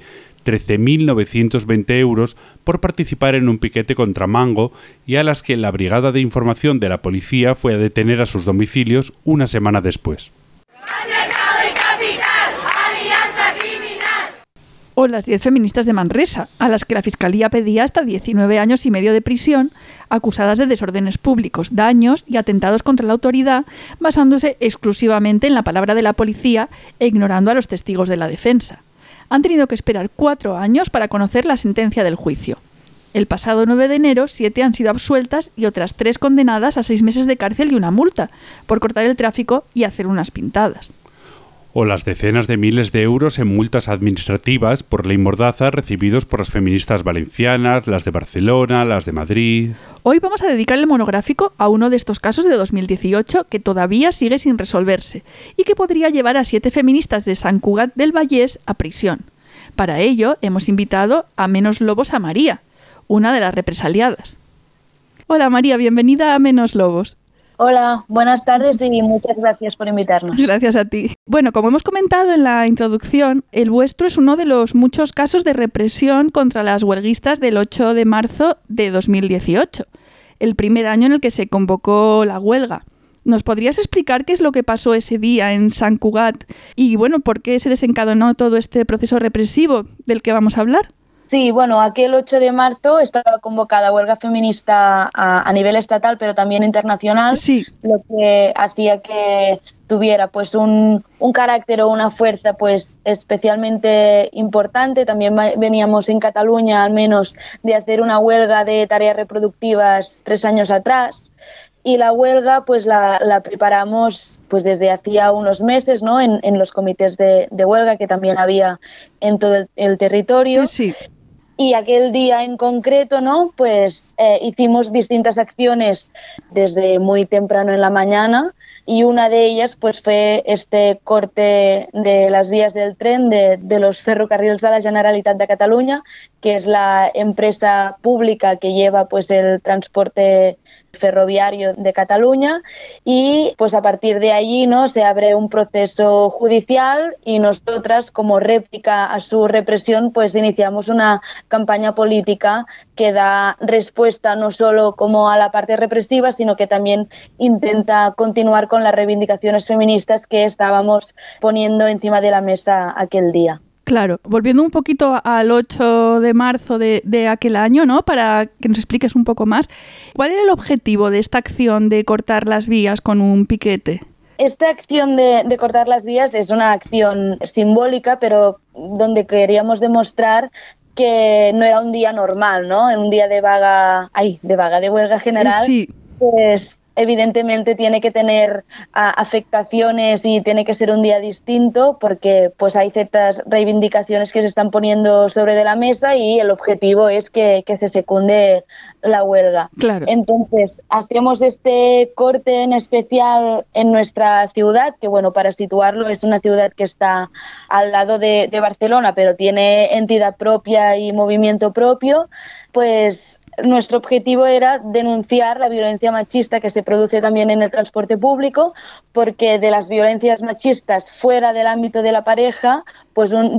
13.920 euros por participar en un piquete contra Mango y a las que la Brigada de Información de la Policía fue a detener a sus domicilios una semana después. O las 10 feministas de Manresa, a las que la Fiscalía pedía hasta 19 años y medio de prisión, acusadas de desórdenes públicos, daños y atentados contra la autoridad, basándose exclusivamente en la palabra de la policía e ignorando a los testigos de la defensa. Han tenido que esperar 4 años para conocer la sentencia del juicio. El pasado 9 de enero, 7 han sido absueltas y otras 3 condenadas a 6 meses de cárcel y una multa, por cortar el tráfico y hacer unas pintadas. o las decenas de miles de euros en multas administrativas por ley Mordaza recibidos por las feministas valencianas, las de Barcelona, las de Madrid. Hoy vamos a dedicar el monográfico a uno de estos casos de 2018 que todavía sigue sin resolverse y que podría llevar a 7 feministas de Sant Cugat del Vallès a prisión. Para ello hemos invitado a Menos Lobos a María, una de las represaliadas. Hola María, bienvenida a Menos Lobos. Hola, buenas tardes y muchas gracias por invitarnos. Gracias a ti. Bueno, como hemos comentado en la introducción, el vuestro es uno de los muchos casos de represión contra las huelguistas del 8 de marzo de 2018, el primer año en el que se convocó la huelga. ¿Nos podrías explicar qué es lo que pasó ese día en Sant Cugat y, bueno, por qué se desencadenó todo este proceso represivo del que vamos a hablar? Sí, bueno, aquel 8 de marzo estaba convocada huelga feminista a nivel estatal, pero también internacional, sí. Lo que hacía que tuviera pues un carácter o una fuerza pues especialmente importante. También veníamos en Cataluña al menos de hacer una huelga de tareas reproductivas 3 años atrás. Y la huelga pues la preparamos pues desde hacía unos meses, ¿no? En los comités de huelga que también había en todo el territorio. Sí. Y aquel día en concreto, ¿no? Pues hicimos distintas acciones desde muy temprano en la mañana y una de ellas pues fue este corte de las vías del tren de los ferrocarrils de la Generalitat de Catalunya, que es la empresa pública que lleva pues el transporte ferroviario de Cataluña, y pues a partir de allí, ¿no? Se abre un proceso judicial y nosotras, como réplica a su represión, pues iniciamos una campaña política que da respuesta no solo como a la parte represiva, sino que también intenta continuar con las reivindicaciones feministas que estábamos poniendo encima de la mesa aquel día. Claro, volviendo un poquito al 8 de marzo de aquel año, ¿no? Para que nos expliques un poco más, ¿cuál era el objetivo de esta acción de cortar las vías con un piquete? Esta acción de cortar las vías es una acción simbólica, pero donde queríamos demostrar que no era un día normal, ¿no? En un día de huelga general, sí. Pues evidentemente tiene que tener afectaciones y tiene que ser un día distinto porque pues hay ciertas reivindicaciones que se están poniendo sobre de la mesa y el objetivo es que se secunde la huelga. Claro. Entonces, hacemos este corte en especial en nuestra ciudad, que bueno, para situarlo, es una ciudad que está al lado de Barcelona, pero tiene entidad propia y movimiento propio. Pues nuestro objetivo era denunciar la violencia machista que se produce también en el transporte público, porque de las violencias machistas fuera del ámbito de la pareja, pues un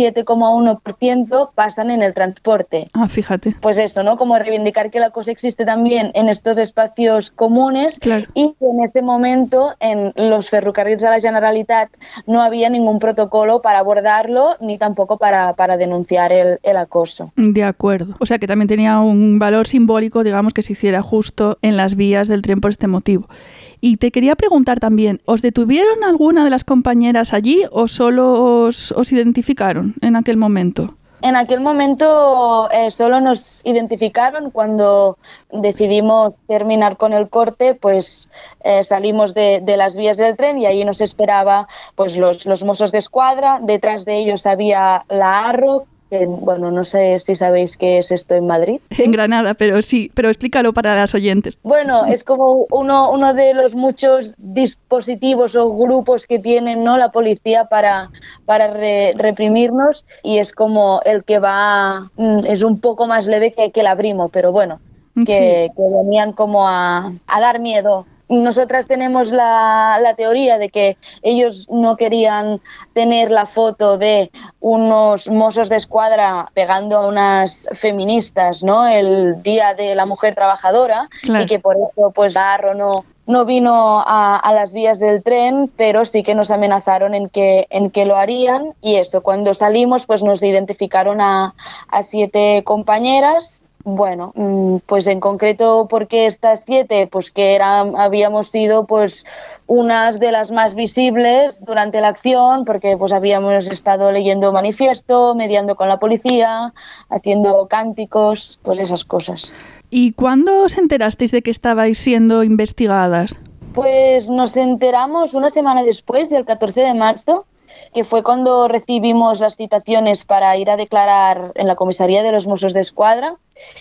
17,1% pasan en el transporte. Ah, fíjate. Pues eso, ¿no? Como reivindicar que la cosa existe también en estos espacios comunes. Claro. Y que en ese momento en los ferrocarrils de la Generalitat no había ningún protocolo para abordarlo ni tampoco para denunciar el acoso. De acuerdo. O sea que también tenía un valor simbólico, digamos, que se hiciera justo en las vías del tren por este motivo. Y te quería preguntar también, ¿os detuvieron alguna de las compañeras allí o solo os identificaron en aquel momento? En aquel momento solo nos identificaron. Cuando decidimos terminar con el corte, pues salimos de las vías del tren y allí nos esperaba pues los Mossos d'Esquadra. Detrás de ellos había la ARRO. Bueno, no sé si sabéis qué es esto en Madrid. ¿Sí? En Granada, pero sí, pero explícalo para las oyentes. Bueno, es como uno de los muchos dispositivos o grupos que tienen, ¿no? La policía para reprimirnos, y es como el que va, es un poco más leve que el Abrimo, pero bueno, que venían como a dar miedo. Nosotras tenemos la teoría de que ellos no querían tener la foto de unos Mossos d'Esquadra pegando a unas feministas, ¿no? El Día de la Mujer Trabajadora, claro. Y que por eso pues Arro no vino a las vías del tren, pero sí que nos amenazaron en que lo harían, y eso, cuando salimos pues nos identificaron a 7 compañeras. Bueno, pues en concreto, ¿por qué estas 7? Pues que habíamos sido pues unas de las más visibles durante la acción, porque pues habíamos estado leyendo manifiesto, mediando con la policía, haciendo cánticos, pues esas cosas. ¿Y cuándo os enterasteis de que estabais siendo investigadas? Pues nos enteramos una semana después, el 14 de marzo, que fue cuando recibimos las citaciones para ir a declarar en la comisaría de los Mossos d'Esquadra.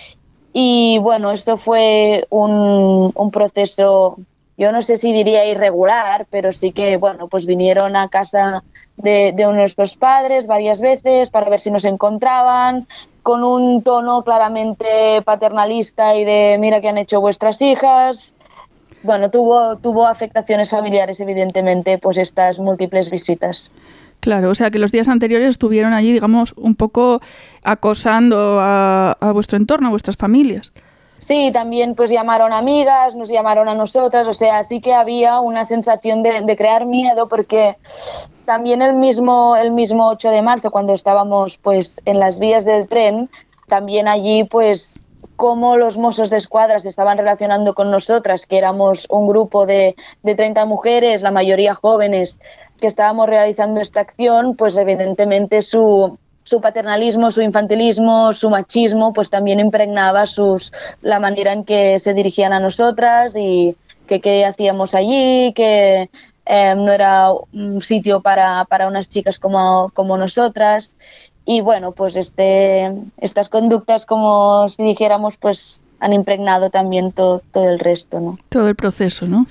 Y bueno, esto fue un proceso, yo no sé si diría irregular, pero sí que, bueno, pues vinieron a casa de uno de nuestros padres varias veces para ver si nos encontraban, con un tono claramente paternalista y de mira qué han hecho vuestras hijas. Bueno, tuvo afectaciones familiares, evidentemente, pues estas múltiples visitas. Claro, o sea que los días anteriores estuvieron allí, digamos, un poco acosando a vuestro entorno, a vuestras familias. Sí, también pues llamaron amigas, nos llamaron a nosotras, o sea, sí que había una sensación de crear miedo, porque también el mismo 8 de marzo, cuando estábamos pues en las vías del tren, también allí pues cómo los Mossos d'Esquadra se estaban relacionando con nosotras, que éramos un grupo de 30 mujeres, la mayoría jóvenes, que estábamos realizando esta acción, pues evidentemente su paternalismo, su infantilismo, su machismo, pues también impregnaba la manera en que se dirigían a nosotras y que qué hacíamos allí, que no era un sitio para unas chicas como nosotras. Y bueno, pues estas conductas, como si dijéramos, pues han impregnado también todo el resto, ¿no? Todo el proceso, ¿no?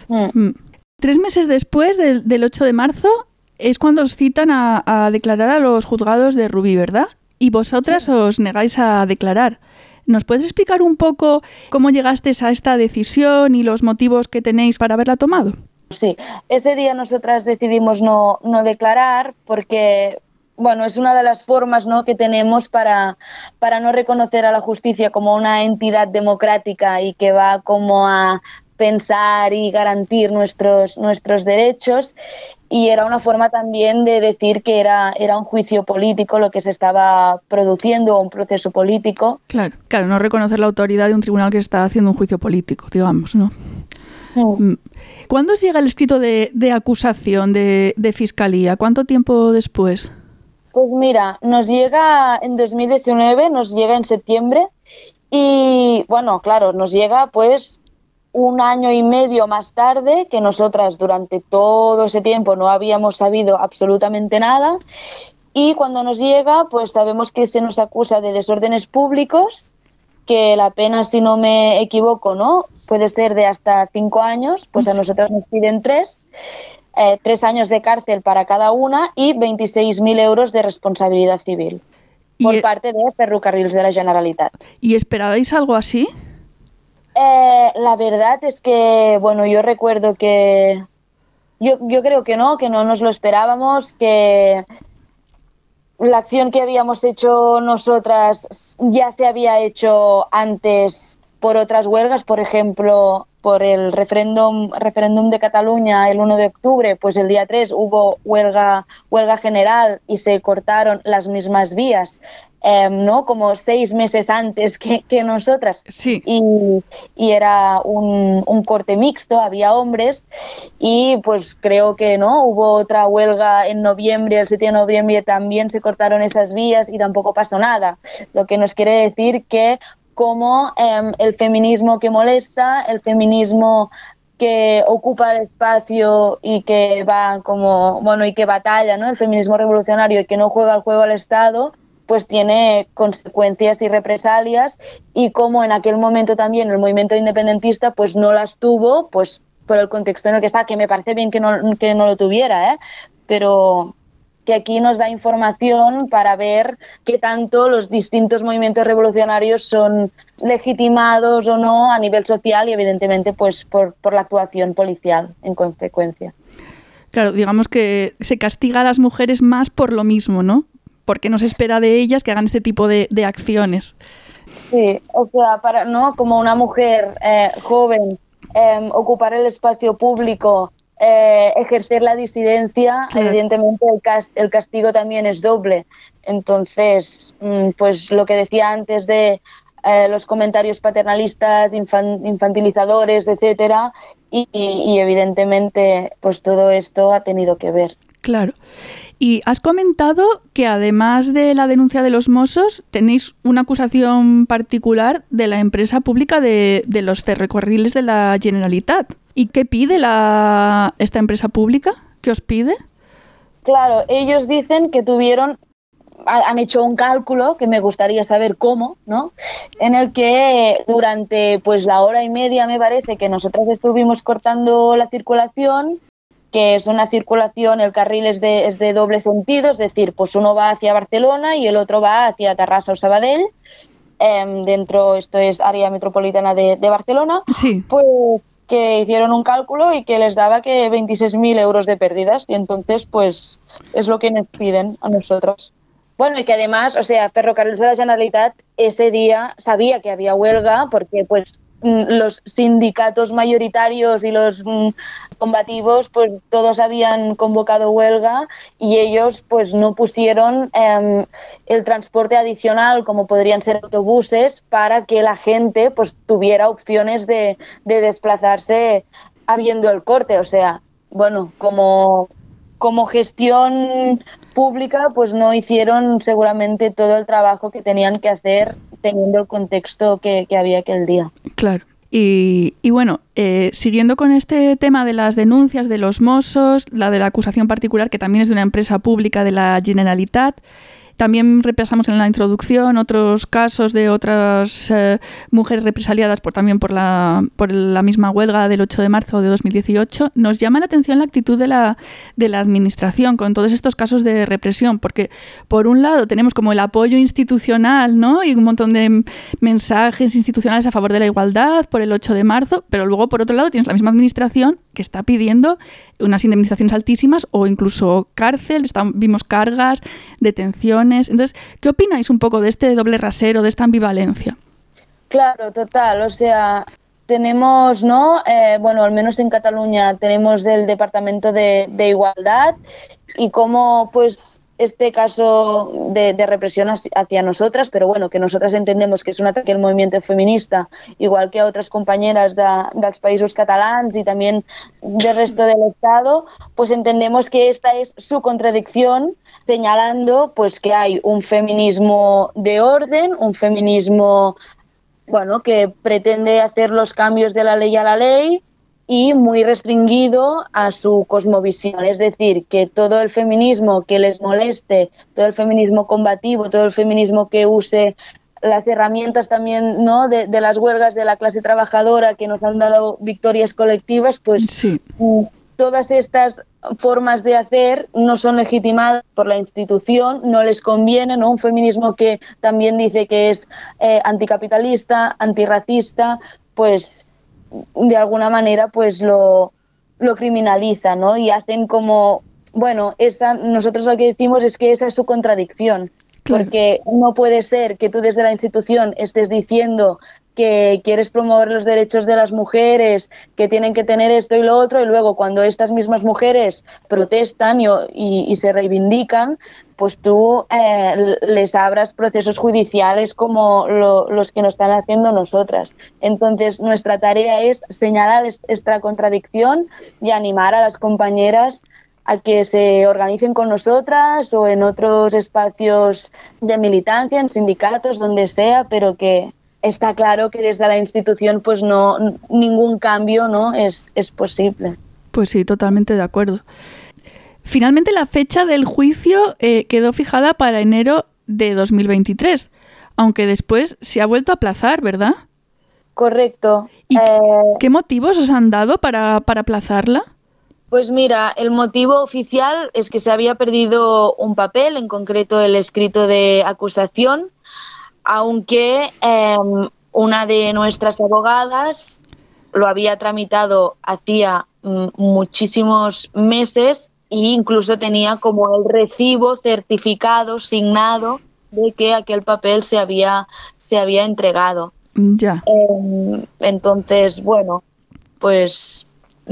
3 meses después del 8 de marzo es cuando os citan a declarar a los juzgados de Rubí, ¿verdad? Y vosotras os negáis a declarar. ¿Nos puedes explicar un poco cómo llegasteis a esta decisión y los motivos que tenéis para haberla tomado? Sí, ese día nosotras decidimos no declarar porque, bueno, es una de las formas, ¿no?, que tenemos para no reconocer a la justicia como una entidad democrática y que va como a pensar y garantir nuestros derechos, y era una forma también de decir que era un juicio político lo que se estaba produciendo, un proceso político. Claro, no reconocer la autoridad de un tribunal que está haciendo un juicio político, digamos, ¿no? ¿Cuándo os llega el escrito de acusación de fiscalía? ¿Cuánto tiempo después? Pues mira, nos llega en 2019, nos llega en septiembre y, bueno, claro, nos llega pues 1 año y medio más tarde, que nosotras durante todo ese tiempo no habíamos sabido absolutamente nada, y cuando nos llega pues sabemos que se nos acusa de desórdenes públicos, que la pena, si no me equivoco, ¿no?, puede ser de hasta 5 años, pues a nosotras nos piden 3 años de cárcel para cada una y 26.000 euros de responsabilidad civil por parte de Ferrocarrils de la Generalitat. ¿Y esperabais algo así? La verdad es que, bueno, yo recuerdo que yo creo que no nos lo esperábamos, que la acción que habíamos hecho nosotras ya se había hecho antes por otras huelgas, por ejemplo, por el referéndum de Cataluña el 1 de octubre, pues el día 3 hubo huelga general y se cortaron las mismas vías, ¿no?, como 6 meses antes que nosotras. Sí. Y era un corte mixto, había hombres, y pues creo que no hubo otra huelga en noviembre, el 7 de noviembre también se cortaron esas vías y tampoco pasó nada, lo que nos quiere decir que como el feminismo que molesta, el feminismo que ocupa el espacio y que va como, bueno, y que batalla, ¿no?, el feminismo revolucionario y que no juega el juego al Estado, pues tiene consecuencias y represalias, y como en aquel momento también el movimiento independentista pues no las tuvo, pues por el contexto en el que está, que me parece bien que no lo tuviera, pero que aquí nos da información para ver qué tanto los distintos movimientos revolucionarios son legitimados o no a nivel social y evidentemente pues por la actuación policial en consecuencia. Claro, digamos que se castiga a las mujeres más por lo mismo, ¿no? Porque no se espera de ellas que hagan este tipo de acciones. Sí, o sea, ¿no?, como una mujer joven, ocupar el espacio público, ejercer la disidencia, evidentemente el castigo también es doble. Entonces, pues lo que decía antes de los comentarios paternalistas, infantilizadores, etcétera, y evidentemente pues todo esto ha tenido que ver. Claro. Y has comentado que además de la denuncia de los Mossos, tenéis una acusación particular de la empresa pública de los ferrocarriles de la Generalitat. ¿Y qué pide esta empresa pública? ¿Qué os pide? Claro, ellos dicen que han hecho un cálculo, que me gustaría saber cómo, ¿no? En el que durante pues la hora y media, me parece, que nosotros estuvimos cortando la circulación, que es una circulación, el carril es de doble sentido, es decir, pues uno va hacia Barcelona y el otro va hacia Terrassa o Sabadell, esto es área metropolitana de Barcelona, sí. Pues que hicieron un cálculo y que les daba que 26.000 euros de pérdidas, y entonces pues es lo que nos piden a nosotros. Bueno, y que además, o sea, Ferrocarrils de la Generalitat ese día sabía que había huelga porque pues los sindicatos mayoritarios y los combativos pues todos habían convocado huelga y ellos pues no pusieron el transporte adicional, como podrían ser autobuses, para que la gente pues tuviera opciones de desplazarse habiendo el corte. O sea, bueno, como gestión pública, pues no hicieron seguramente todo el trabajo que tenían que hacer teniendo el contexto que había aquel día. Claro. Y bueno, siguiendo con este tema de las denuncias de los Mossos, la de la acusación particular, que también es de una empresa pública de la Generalitat, también repasamos en la introducción otros casos de otras mujeres represaliadas también por la misma huelga del 8 de marzo de 2018. Nos llama la atención la actitud de la administración con todos estos casos de represión, porque por un lado tenemos como el apoyo institucional, ¿no? Y un montón de mensajes institucionales a favor de la igualdad por el 8 de marzo, pero luego por otro lado tienes la misma administración que está pidiendo unas indemnizaciones altísimas o incluso cárcel. Vimos cargas, detenciones. Entonces, ¿qué opináis un poco de este doble rasero, de esta ambivalencia? Claro, total. O sea, tenemos, ¿no? Bueno, al menos en Cataluña tenemos el Departamento de Igualdad y cómo, pues, este caso de represión hacia nosotras, pero bueno, que nosotras entendemos que és un ataque al movimiento feminista, igual que a otras compañeras dels països catalans y también del resto del Estado, pues entendemos que esta es su contradicción, señalando pues que hay un feminismo de orden, un feminismo, bueno, que pretende hacer los cambios de la ley a la ley, y muy restringido a su cosmovisión. Es decir, que todo el feminismo que les moleste, todo el feminismo combativo, todo el feminismo que use las herramientas también, ¿no?, de las huelgas de la clase trabajadora que nos han dado victorias colectivas, pues sí. Todas estas formas de hacer no son legitimadas por la institución, no les conviene, ¿no? Un feminismo que también dice que es anticapitalista, antirracista, pues de alguna manera pues lo criminaliza, ¿no? Y hacen como, bueno, nosotros lo que decimos es que esa es su contradicción, claro. Porque no puede ser que tú desde la institución estés diciendo que quieres promover los derechos de las mujeres, que tienen que tener esto y lo otro, y luego cuando estas mismas mujeres protestan y se reivindican, pues tú les abras procesos judiciales como los que nos están haciendo nosotras. Entonces, nuestra tarea es señalar esta contradicción y animar a las compañeras a que se organicen con nosotras o en otros espacios de militancia, en sindicatos, donde sea, pero que está claro que desde la institución pues no, ningún cambio, ¿no?, es posible. Pues sí, totalmente de acuerdo. Finalmente la fecha del juicio quedó fijada para enero de 2023, aunque después se ha vuelto a aplazar, ¿verdad? Correcto. ¿Y qué motivos os han dado para aplazarla? Pues mira, el motivo oficial es que se había perdido un papel, en concreto el escrito de acusación, aunque una de nuestras abogadas lo había tramitado hacía muchísimos meses e incluso tenía como el recibo certificado, signado, de que aquel papel se había entregado. Ya. Entonces, bueno, pues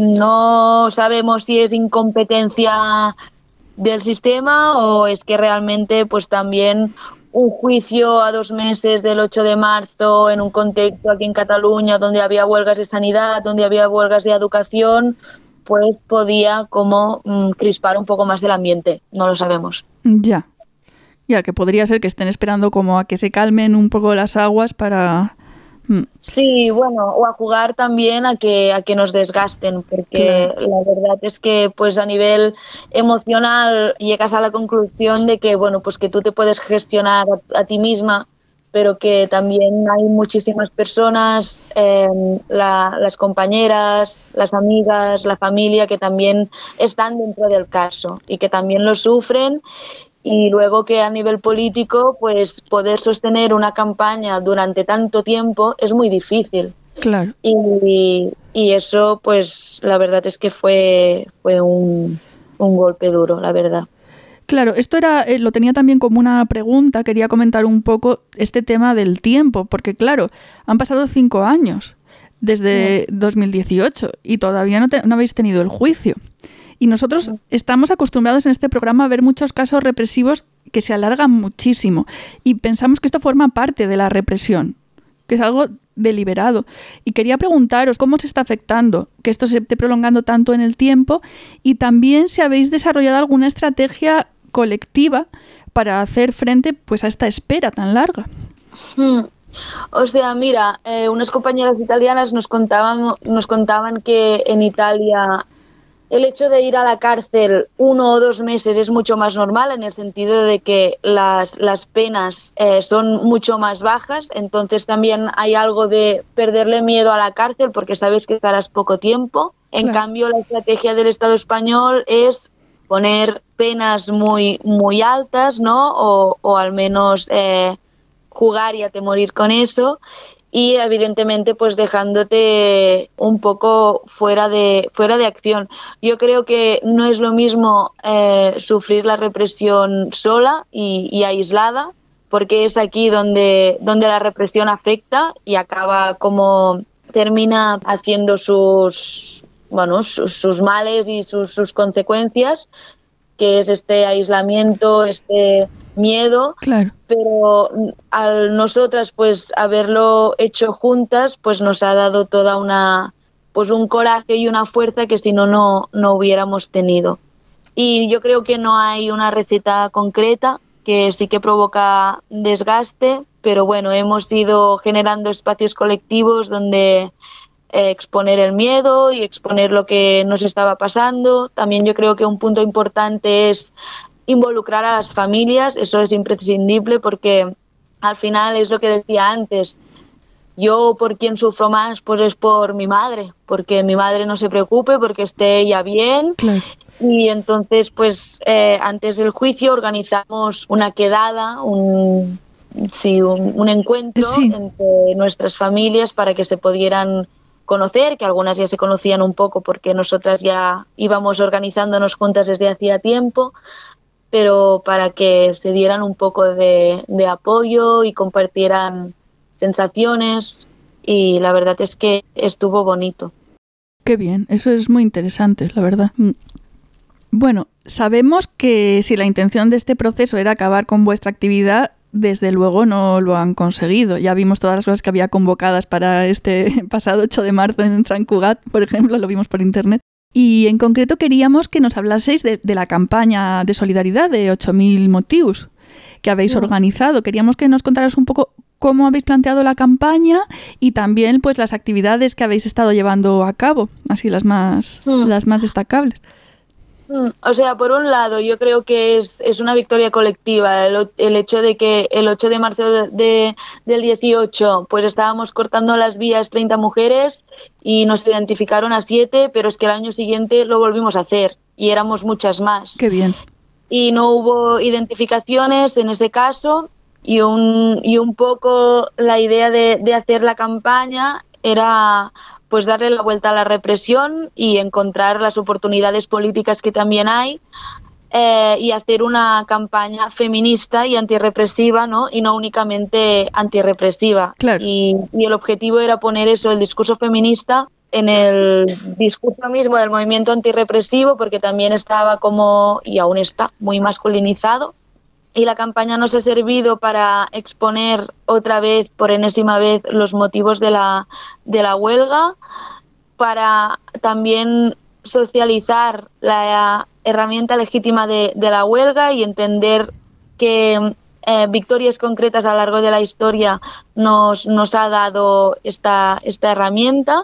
no sabemos si es incompetencia del sistema o es que realmente pues también un juicio a 2 meses del 8 de marzo en un contexto aquí en Cataluña donde había huelgas de sanidad, donde había huelgas de educación, pues podía como crispar un poco más el ambiente, no lo sabemos. Ya, que podría ser que estén esperando como a que se calmen un poco las aguas para Sí, bueno, o a jugar también a que nos desgasten, porque la verdad es que pues a nivel emocional llegas a la conclusión de que bueno, pues que tú te puedes gestionar a ti misma, pero que también hay muchísimas personas, las compañeras, las amigas, la familia, que también están dentro del caso y que también lo sufren. Y luego que a nivel político, pues poder sostener una campaña durante tanto tiempo es muy difícil. Claro. Y eso, pues la verdad es que fue un golpe duro, la verdad. Claro, esto era, lo tenía también como una pregunta, quería comentar un poco este tema del tiempo, porque claro, han pasado 5 años desde 2018 y todavía no habéis tenido el juicio. Y nosotros estamos acostumbrados en este programa a ver muchos casos represivos que se alargan muchísimo y pensamos que esto forma parte de la represión, que es algo deliberado. Y quería preguntaros cómo se está afectando que esto se esté prolongando tanto en el tiempo y también si habéis desarrollado alguna estrategia colectiva para hacer frente pues a esta espera tan larga. O sea, mira, unas compañeras italianas nos contaban que en Italia el hecho de ir a la cárcel 1 o 2 meses es mucho más normal, en el sentido de que las penas son mucho más bajas, entonces también hay algo de perderle miedo a la cárcel porque sabes que estarás poco tiempo. En cambio, la estrategia del Estado español es poner penas muy, muy altas, ¿no? O al menos jugar y morir con eso. Y evidentemente pues dejándote un poco fuera de acción. Yo creo que no es lo mismo sufrir la represión sola y aislada, porque es aquí donde la represión afecta y acaba como termina haciendo sus males y sus consecuencias, que es este aislamiento, este miedo. Claro. Pero al nosotras pues haberlo hecho juntas pues nos ha dado toda un coraje y una fuerza que si no hubiéramos tenido. Y yo creo que no hay una receta concreta, que sí que provoca desgaste, pero bueno, hemos ido generando espacios colectivos donde exponer el miedo y exponer lo que nos estaba pasando. También yo creo que un punto importante es involucrar a las familias, eso es imprescindible, porque al final es lo que decía antes, yo por quien sufro más pues es por mi madre, porque mi madre no se preocupe, porque esté ella bien. Claro. Y entonces pues antes del juicio organizamos una quedada, un encuentro entre nuestras familias para que se pudieran conocer, que algunas ya se conocían un poco porque nosotras ya íbamos organizándonos juntas desde hacía tiempo, pero para que se dieran un poco de apoyo y compartieran sensaciones, y la verdad es que estuvo bonito. Qué bien, eso es muy interesante, la verdad. Bueno, sabemos que si la intención de este proceso era acabar con vuestra actividad, desde luego no lo han conseguido. Ya vimos todas las cosas que había convocadas para este pasado 8 de marzo en Sant Cugat, por ejemplo, lo vimos por internet. Y en concreto queríamos que nos hablaseis de la campaña de solidaridad de 8.000 motius que habéis organizado. Queríamos que nos contaras un poco cómo habéis planteado la campaña y también pues las actividades que habéis estado llevando a cabo, así las más destacables. O sea, por un lado, yo creo que es una victoria colectiva el hecho de que el 8 de marzo del 18 pues estábamos cortando las vías 30 mujeres y nos identificaron a 7, pero es que el año siguiente lo volvimos a hacer y éramos muchas más. Qué bien. Y no hubo identificaciones en ese caso, y un poco la idea de hacer la campaña era pues darle la vuelta a la represión y encontrar las oportunidades políticas que también hay, y hacer una campaña feminista y antirrepresiva, ¿no? Y no únicamente antirrepresiva. Claro. Y el objetivo era poner eso, el discurso feminista, en el discurso mismo del movimiento antirrepresivo, porque también estaba como, y aún está, muy masculinizado. Y la campaña nos ha servido para exponer otra vez, por enésima vez, los motivos de la huelga, para también socializar la herramienta legítima de la huelga y entender que victorias concretas a lo largo de la historia nos ha dado esta herramienta,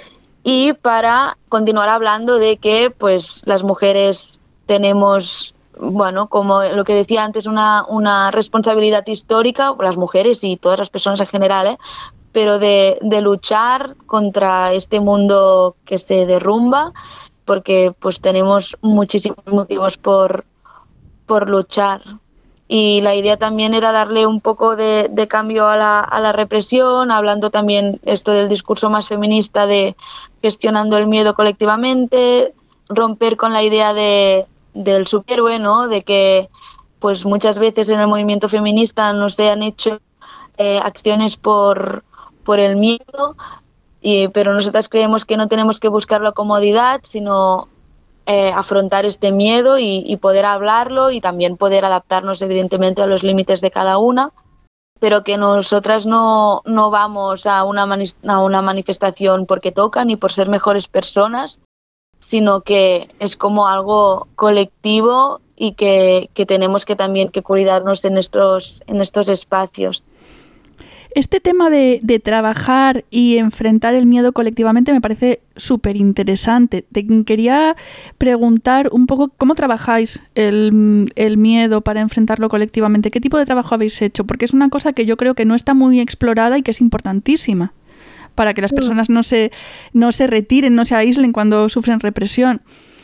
y para continuar hablando de que pues las mujeres tenemos, bueno, como lo que decía antes, una responsabilidad histórica, las mujeres y todas las personas en general, pero de luchar contra este mundo que se derrumba, porque pues tenemos muchísimos motivos por luchar. Y la idea también era darle un poco de cambio a la represión, hablando también esto del discurso más feminista de gestionando el miedo colectivamente, romper con la idea del superhéroe, ¿no? De que pues muchas veces en el movimiento feminista no se han hecho acciones por el miedo, pero nosotras creemos que no tenemos que buscar la comodidad, sino afrontar este miedo y poder hablarlo, y también poder adaptarnos evidentemente a los límites de cada una, pero que nosotras no vamos a una manifestación porque toca ni por ser mejores personas, sino que es como algo colectivo y que tenemos que también que cuidarnos en estos espacios. Este tema de trabajar y enfrentar el miedo colectivamente me parece súper interesante. Te quería preguntar un poco cómo trabajáis el miedo para enfrentarlo colectivamente. ¿Qué tipo de trabajo habéis hecho? Porque es una cosa que yo creo que no está muy explorada y que es importantísima para que las personas no se retiren, no se aíslen cuando sufren represión.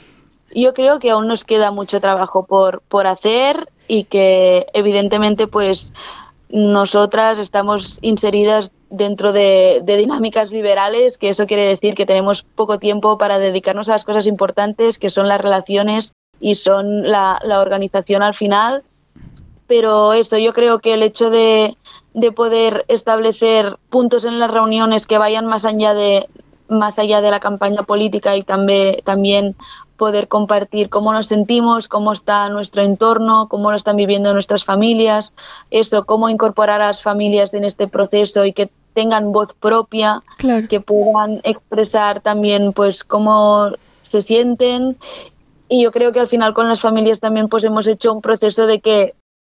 Yo creo que aún nos queda mucho trabajo por hacer, y que evidentemente pues nosotras estamos inseridas dentro de dinámicas liberales, que eso quiere decir que tenemos poco tiempo para dedicarnos a las cosas importantes, que son las relaciones y son la organización al final. Pero eso, yo creo que el hecho de poder establecer puntos en las reuniones que vayan más allá de la campaña política, y también poder compartir cómo nos sentimos, cómo está nuestro entorno, cómo lo están viviendo nuestras familias, eso, cómo incorporar a las familias en este proceso y que tengan voz propia, claro, que puedan expresar también pues cómo se sienten. Y yo creo que al final con las familias también pues hemos hecho un proceso de que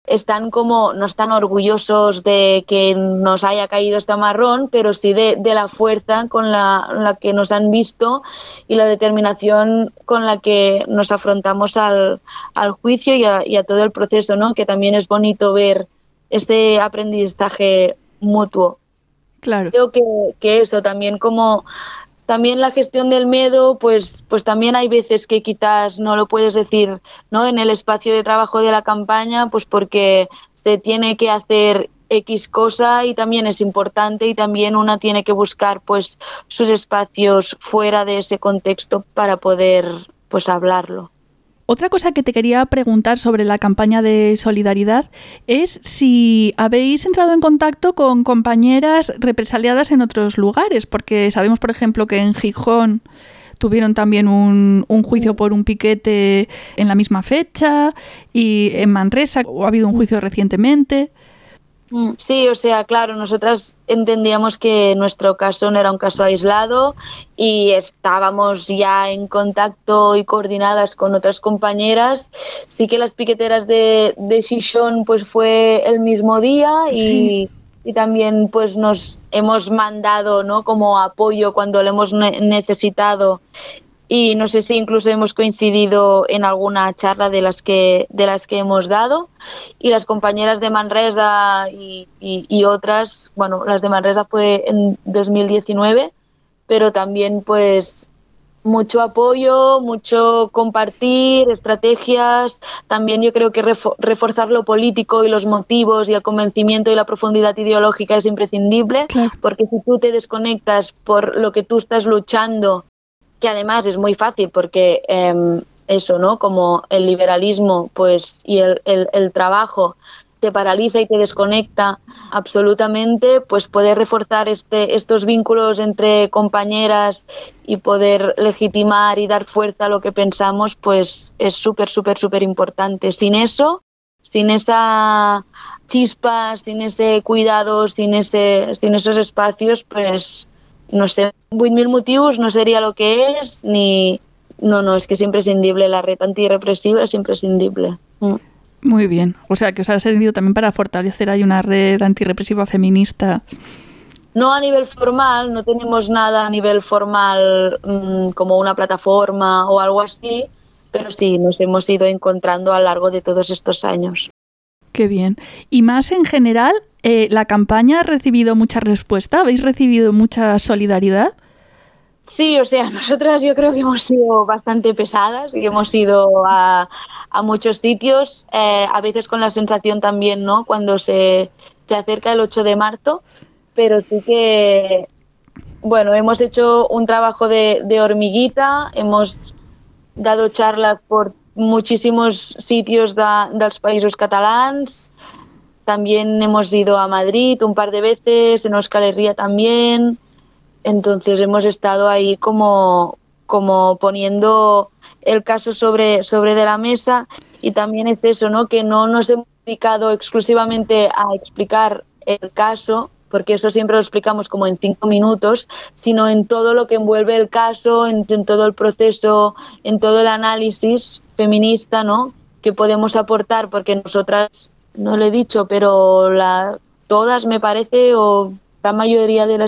no están orgullosos de que nos haya caído este marrón, pero sí de la fuerza con la que nos han visto y la determinación con la que nos afrontamos al juicio y a todo el proceso, ¿no? Que también es bonito ver este aprendizaje mutuo. Claro. Creo que eso también, como también la gestión del miedo, pues también hay veces que quizás no lo puedes decir, ¿no?, en el espacio de trabajo de la campaña, pues porque se tiene que hacer X cosa y también es importante, y también una tiene que buscar pues sus espacios fuera de ese contexto para poder pues hablarlo. Otra cosa que te quería preguntar sobre la campaña de solidaridad es si habéis entrado en contacto con compañeras represaliadas en otros lugares, porque sabemos, por ejemplo, que en Gijón tuvieron también un juicio por un piquete en la misma fecha, y en Manresa ha habido un juicio recientemente. Sí, o sea, claro, nosotras entendíamos que nuestro caso no era un caso aislado y estábamos ya en contacto y coordinadas con otras compañeras. Sí que las piqueteras de Gijón pues fue el mismo día y también pues nos hemos mandado, ¿no?, como apoyo cuando lo hemos necesitado. Y no sé si incluso hemos coincidido en alguna charla de las que hemos dado. Y las compañeras de Manresa y otras, bueno, las de Manresa fue en 2019, pero también pues mucho apoyo, mucho compartir, estrategias. También yo creo que reforzar lo político y los motivos y el convencimiento y la profundidad ideológica es imprescindible, claro, porque si tú te desconectas por lo que tú estás luchando, que además es muy fácil porque eso, ¿no?, como el liberalismo pues y el trabajo te paraliza y te desconecta absolutamente, pues poder reforzar estos vínculos entre compañeras y poder legitimar y dar fuerza a lo que pensamos, pues es súper, súper, súper importante. Sin eso, sin esa chispa, sin ese cuidado, sin esos espacios, pues no sé, 8.000 motivos no sería lo que es, es que es imprescindible, la red antirrepresiva es imprescindible. Muy bien. O sea, que os ha servido también para fortalecer ahí una red antirrepresiva feminista. No a nivel formal, no tenemos nada a nivel formal como una plataforma o algo así, pero sí, nos hemos ido encontrando a lo largo de todos estos años. Qué bien. Y más en general, ¿la campaña ha recibido mucha respuesta? ¿Habéis recibido mucha solidaridad? Sí, o sea, nosotras yo creo que hemos sido bastante pesadas y hemos ido a muchos sitios, a veces con la sensación también, ¿no?, cuando se acerca el 8 de marzo, pero sí que, bueno, hemos hecho un trabajo de hormiguita, hemos dado charlas por muchísimos sitios dels Països Catalans, también hemos ido a Madrid un par de veces, en Euskal Herria también. Entonces hemos estado ahí como poniendo el caso sobre de la mesa, y también es eso, ¿no?, que no nos hemos dedicado exclusivamente a explicar el caso, porque eso siempre lo explicamos como en 5 minutos, sino en todo lo que envuelve el caso, en todo el proceso, en todo el análisis feminista, ¿no?, que podemos aportar, porque nosotras, no lo he dicho, pero todas me parece, o la mayoría de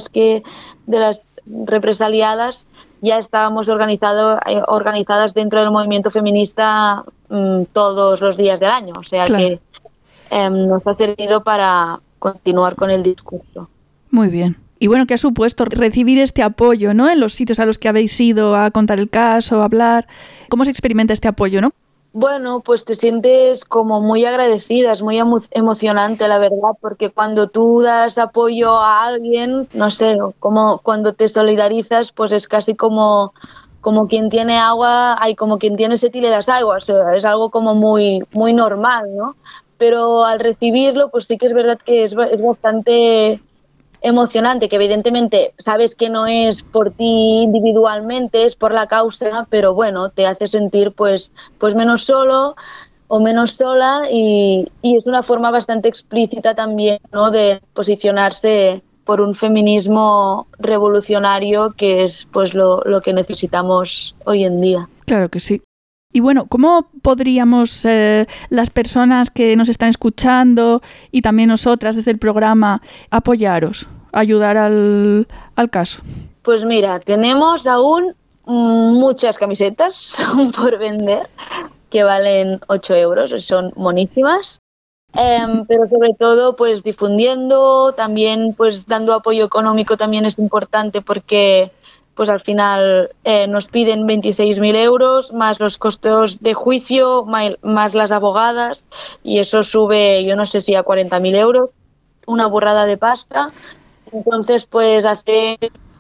las represaliadas ya estábamos organizadas dentro del movimiento feminista todos los días del año, o sea, claro, que nos ha servido para continuar con el discurso. Muy bien. Y bueno, ¿qué ha supuesto recibir este apoyo, ¿no?, en los sitios a los que habéis ido a contar el caso, a hablar? ¿Cómo se experimenta este apoyo, no? Bueno, pues te sientes como muy agradecida, es muy emocionante, la verdad, porque cuando tú das apoyo a alguien, no sé, como cuando te solidarizas, pues es casi como quien tiene agua, como quien tiene sed y le das agua, o sea, es algo como muy, muy normal, ¿no? Pero al recibirlo, pues sí que es verdad que es bastante emocionante, que evidentemente sabes que no es por ti individualmente, es por la causa, pero bueno, te hace sentir pues menos solo o menos sola, y es una forma bastante explícita también, ¿no?, de posicionarse por un feminismo revolucionario, que es pues lo que necesitamos hoy en día. Claro que sí. Y bueno, ¿cómo podríamos las personas que nos están escuchando y también nosotras desde el programa apoyaros, ayudar al caso? Pues mira, tenemos aún muchas camisetas por vender que valen 8 euros, son monísimas, pero sobre todo pues difundiendo, también pues dando apoyo económico también es importante, porque pues al final nos piden 26.000 euros más los costos de juicio, más las abogadas, y eso sube, yo no sé si a 40.000 euros, una burrada de pasta. Entonces, pues hacer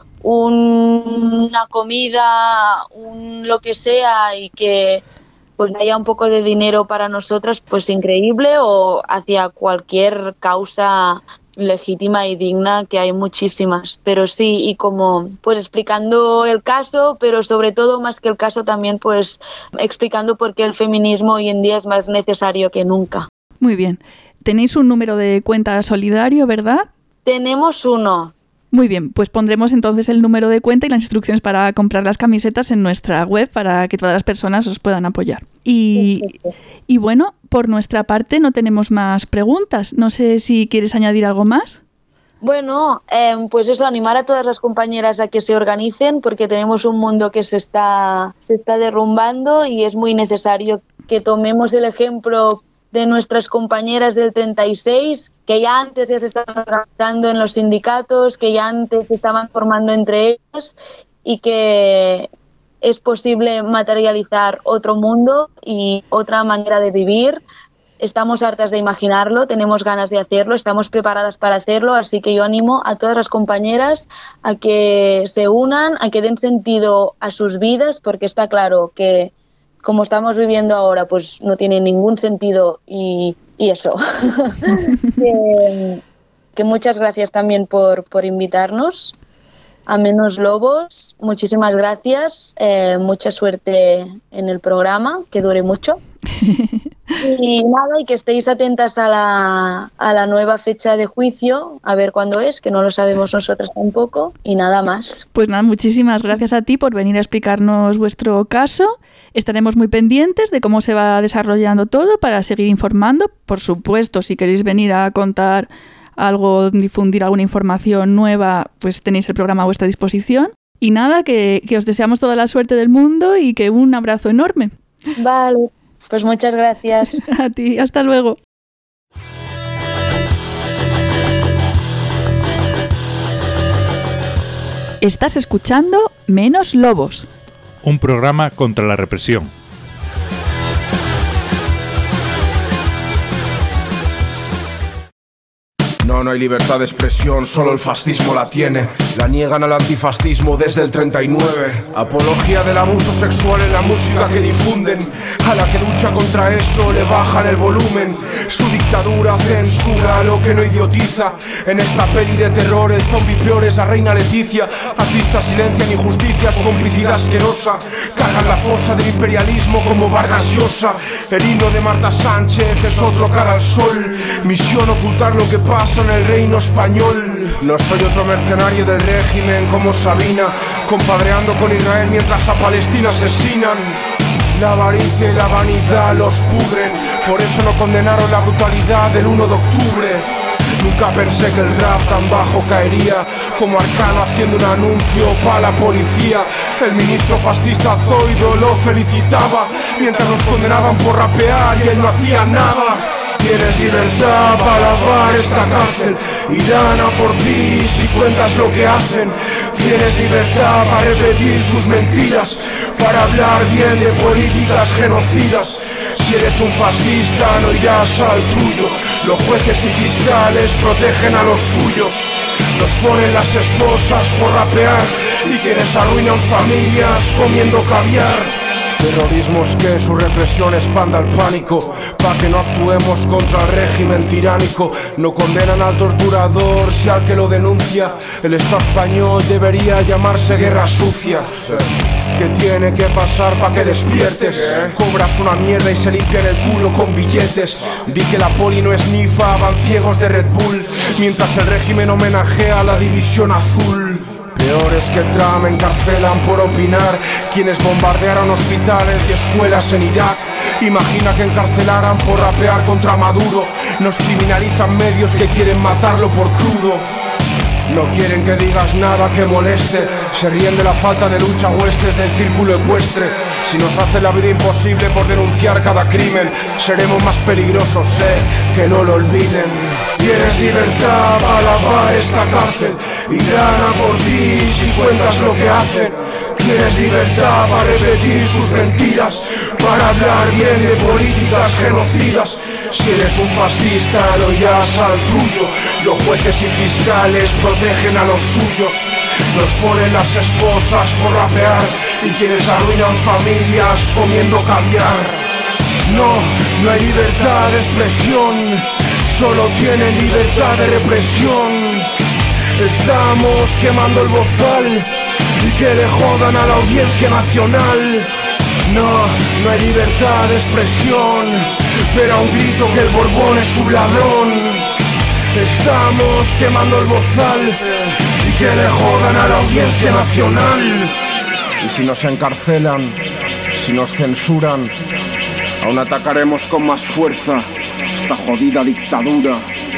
una comida, lo que sea, y que pues haya un poco de dinero para nosotras, pues increíble, o hacia cualquier causa legítima y digna, que hay muchísimas, pero sí, y como pues explicando el caso, pero sobre todo más que el caso también pues explicando por qué el feminismo hoy en día es más necesario que nunca. Muy bien. Tenéis un número de cuenta solidario, ¿verdad? Tenemos uno. Muy bien, pues pondremos entonces el número de cuenta y las instrucciones para comprar las camisetas en nuestra web para que todas las personas os puedan apoyar. Y bueno, por nuestra parte no tenemos más preguntas. No sé si quieres añadir algo más. Bueno, pues eso, animar a todas las compañeras a que se organicen, porque tenemos un mundo que se está derrumbando, y es muy necesario que tomemos el ejemplo de nuestras compañeras del 36, que ya antes ya se estaban organizando en los sindicatos, que ya antes se estaban formando entre ellas, y que es posible materializar otro mundo y otra manera de vivir. Estamos hartas de imaginarlo, tenemos ganas de hacerlo, estamos preparadas para hacerlo, así que yo animo a todas las compañeras a que se unan, a que den sentido a sus vidas, porque está claro que como estamos viviendo ahora, pues no tiene ningún sentido, y eso. que muchas gracias también por invitarnos a Menos Lobos. Muchísimas gracias, mucha suerte en el programa, que dure mucho. Y nada, y que estéis atentas a la nueva fecha de juicio, a ver cuándo es, que no lo sabemos nosotras tampoco, y nada más. Pues nada, muchísimas gracias a ti por venir a explicarnos vuestro caso. Estaremos muy pendientes de cómo se va desarrollando todo para seguir informando. Por supuesto, si queréis venir a contar algo, difundir alguna información nueva, pues tenéis el programa a vuestra disposición. Y nada, que os deseamos toda la suerte del mundo y que un abrazo enorme. Vale, pues muchas gracias. A ti, hasta luego. Estás escuchando Menos Lobos, un programa contra la represión. No hay libertad de expresión, solo el fascismo la tiene. La niegan al antifascismo desde el 39. Apología del abuso sexual en la música que difunden. A la que lucha contra eso le bajan el volumen. Su dictadura censura lo que no idiotiza. En esta peli de terror el zombie peor es la reina Leticia. Artistas silencian injusticias, complicidad asquerosa. Cargan la fosa del imperialismo como Vargas Llosa. El himno de Marta Sánchez es otro cara al sol. Misión ocultar lo que pasa en el reino español. No soy otro mercenario del régimen como Sabina, compadreando con Israel mientras a Palestina asesinan. La avaricia y la vanidad los pudren, por eso no condenaron la brutalidad del 1 de octubre. Nunca pensé que el rap tan bajo caería, como Arcano haciendo un anuncio para la policía. El ministro fascista Zoido lo felicitaba, mientras nos condenaban por rapear y él no hacía nada. Tienes libertad para lavar esta cárcel, irán a por ti si cuentas lo que hacen. Tienes libertad para repetir sus mentiras, para hablar bien de políticas genocidas. Si eres un fascista no irás al tuyo. Los jueces y fiscales protegen a los suyos. Nos ponen las esposas por rapear y quienes arruinan familias comiendo caviar. Terrorismos que su represión expanda el pánico, pa' que no actuemos contra el régimen tiránico. No condenan al torturador si al que lo denuncia. El Estado español debería llamarse guerra sucia. ¿Qué tiene que pasar pa' que despiertes? Cobras una mierda y se limpian el culo con billetes. Di que la poli no es nifa, van ciegos de Red Bull, mientras el régimen homenajea a la división azul. Peor es que Trump encarcelan por opinar quienes bombardearon hospitales y escuelas en Irak. Imagina que encarcelaran por rapear contra Maduro. Nos criminalizan medios que quieren matarlo por crudo. No quieren que digas nada que moleste. Se ríen de la falta de lucha huestes del círculo ecuestre. Si nos hace la vida imposible por denunciar cada crimen, seremos más peligrosos, que no lo olviden. Tienes libertad para lavar esta cárcel, irán a por ti si cuentas lo que hacen. Tienes libertad para repetir sus mentiras, para hablar bien de políticas genocidas. Si eres un fascista no irás al tuyo. Los jueces y fiscales protegen a los suyos. Nos ponen las esposas por rapear y quienes arruinan familias comiendo caviar. No hay libertad de expresión, solo tienen libertad de represión. Estamos quemando el bozal y que le jodan a la Audiencia Nacional. No hay libertad de expresión, pero a un grito que el Borbón es un ladrón. Estamos quemando el bozal y que le jodan a la Audiencia Nacional. Y si nos encarcelan, si nos censuran, aún atacaremos con más fuerza esta jodida dictadura.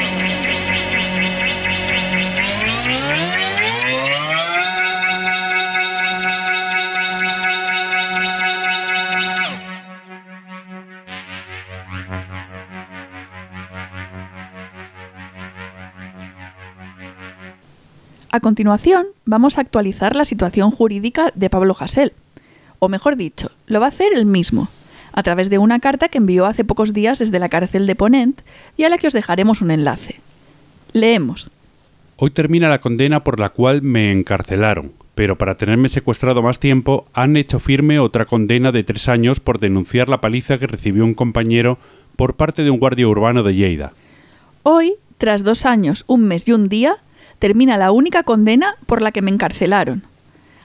A continuación, vamos a actualizar la situación jurídica de Pablo Hasél. O mejor dicho, lo va a hacer él mismo, a través de una carta que envió hace pocos días desde la cárcel de Ponent y a la que os dejaremos un enlace. Leemos. Hoy termina la condena por la cual me encarcelaron, pero para tenerme secuestrado más tiempo han hecho firme otra condena de 3 años por denunciar la paliza que recibió un compañero por parte de un guardia urbano de Lleida. Hoy, tras 2 años, 1 mes y 1 día, termina la única condena por la que me encarcelaron.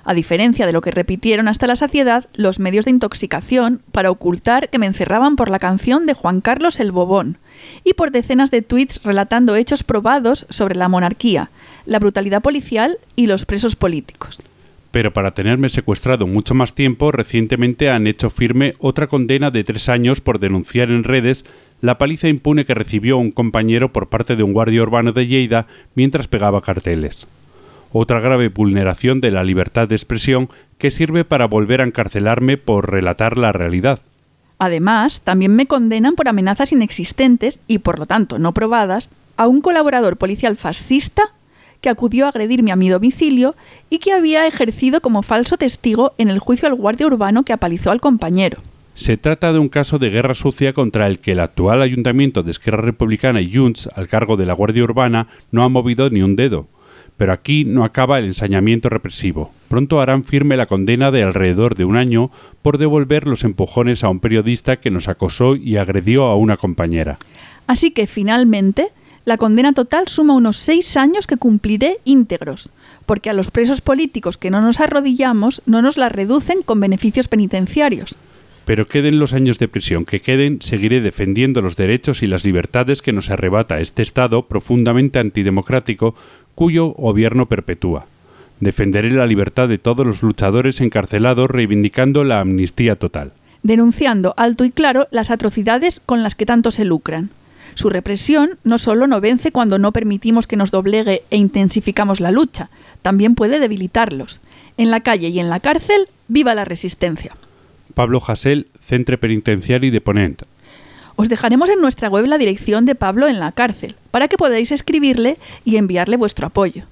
a diferencia de lo que repitieron hasta la saciedad los medios de intoxicación para ocultar que me encerraban por la canción de Juan Carlos el Bobón y por decenas de tuits relatando hechos probados sobre la monarquía, la brutalidad policial y los presos políticos. Pero para tenerme secuestrado mucho más tiempo, recientemente han hecho firme otra condena de 3 años por denunciar en redes la paliza impune que recibió un compañero por parte de un guardia urbano de Lleida mientras pegaba carteles. Otra grave vulneración de la libertad de expresión que sirve para volver a encarcelarme por relatar la realidad. Además, también me condenan por amenazas inexistentes y, por lo tanto, no probadas, a un colaborador policial fascista que acudió a agredirme a mi domicilio y que había ejercido como falso testigo en el juicio al guardia urbano que apalizó al compañero. Se trata de un caso de guerra sucia contra el que el actual ayuntamiento de Esquerra Republicana y Junts, al cargo de la Guardia Urbana, no ha movido ni un dedo. Pero aquí no acaba el ensañamiento represivo. Pronto harán firme la condena de alrededor de 1 año por devolver los empujones a un periodista que nos acosó y agredió a una compañera. Así que, finalmente, la condena total suma unos 6 años que cumpliré íntegros, porque a los presos políticos que no nos arrodillamos no nos la reducen con beneficios penitenciarios. Pero queden los años de prisión que queden, seguiré defendiendo los derechos y las libertades que nos arrebata este Estado profundamente antidemocrático cuyo gobierno perpetúa. Defenderé la libertad de todos los luchadores encarcelados reivindicando la amnistía total. Denunciando alto y claro las atrocidades con las que tanto se lucran. Su represión no solo no vence cuando no permitimos que nos doblegue e intensificamos la lucha, también puede debilitarlos. En la calle y en la cárcel, ¡viva la resistencia! Pablo Hasél, Centre Penitenciari de Ponent. Os dejaremos en nuestra web la dirección de Pablo en la cárcel, para que podáis escribirle y enviarle vuestro apoyo.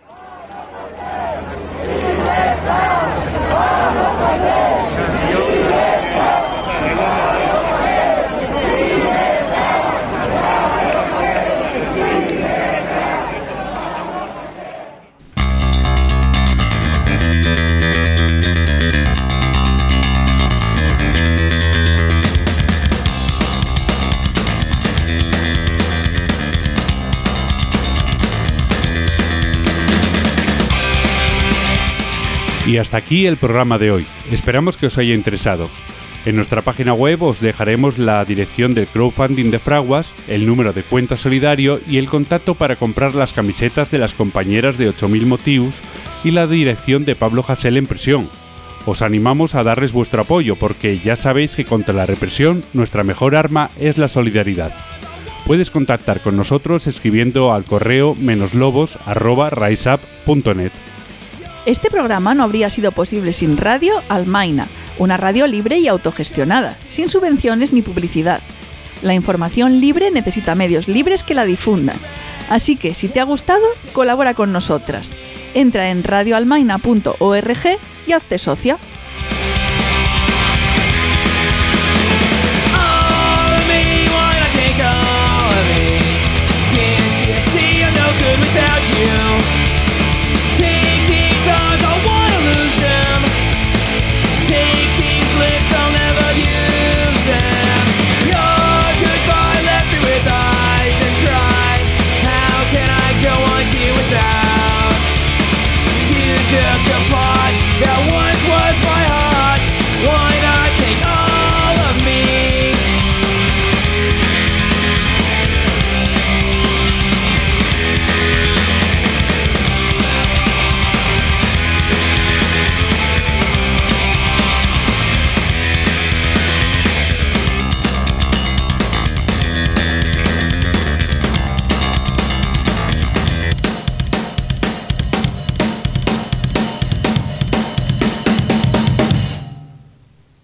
Y hasta aquí el programa de hoy. Esperamos que os haya interesado. En nuestra página web os dejaremos la dirección del crowdfunding de Fraguas, el número de cuenta solidario y el contacto para comprar las camisetas de las compañeras de 8000 motivos y la dirección de Pablo Hasél en prisión. Os animamos a darles vuestro apoyo porque ya sabéis que contra la represión nuestra mejor arma es la solidaridad. Puedes contactar con nosotros escribiendo al correo _lobos@riseup.net. Este programa no habría sido posible sin Radio Almaina, una radio libre y autogestionada, sin subvenciones ni publicidad. La información libre necesita medios libres que la difundan. Así que, si te ha gustado, colabora con nosotras. Entra en radioalmaina.org y hazte socia.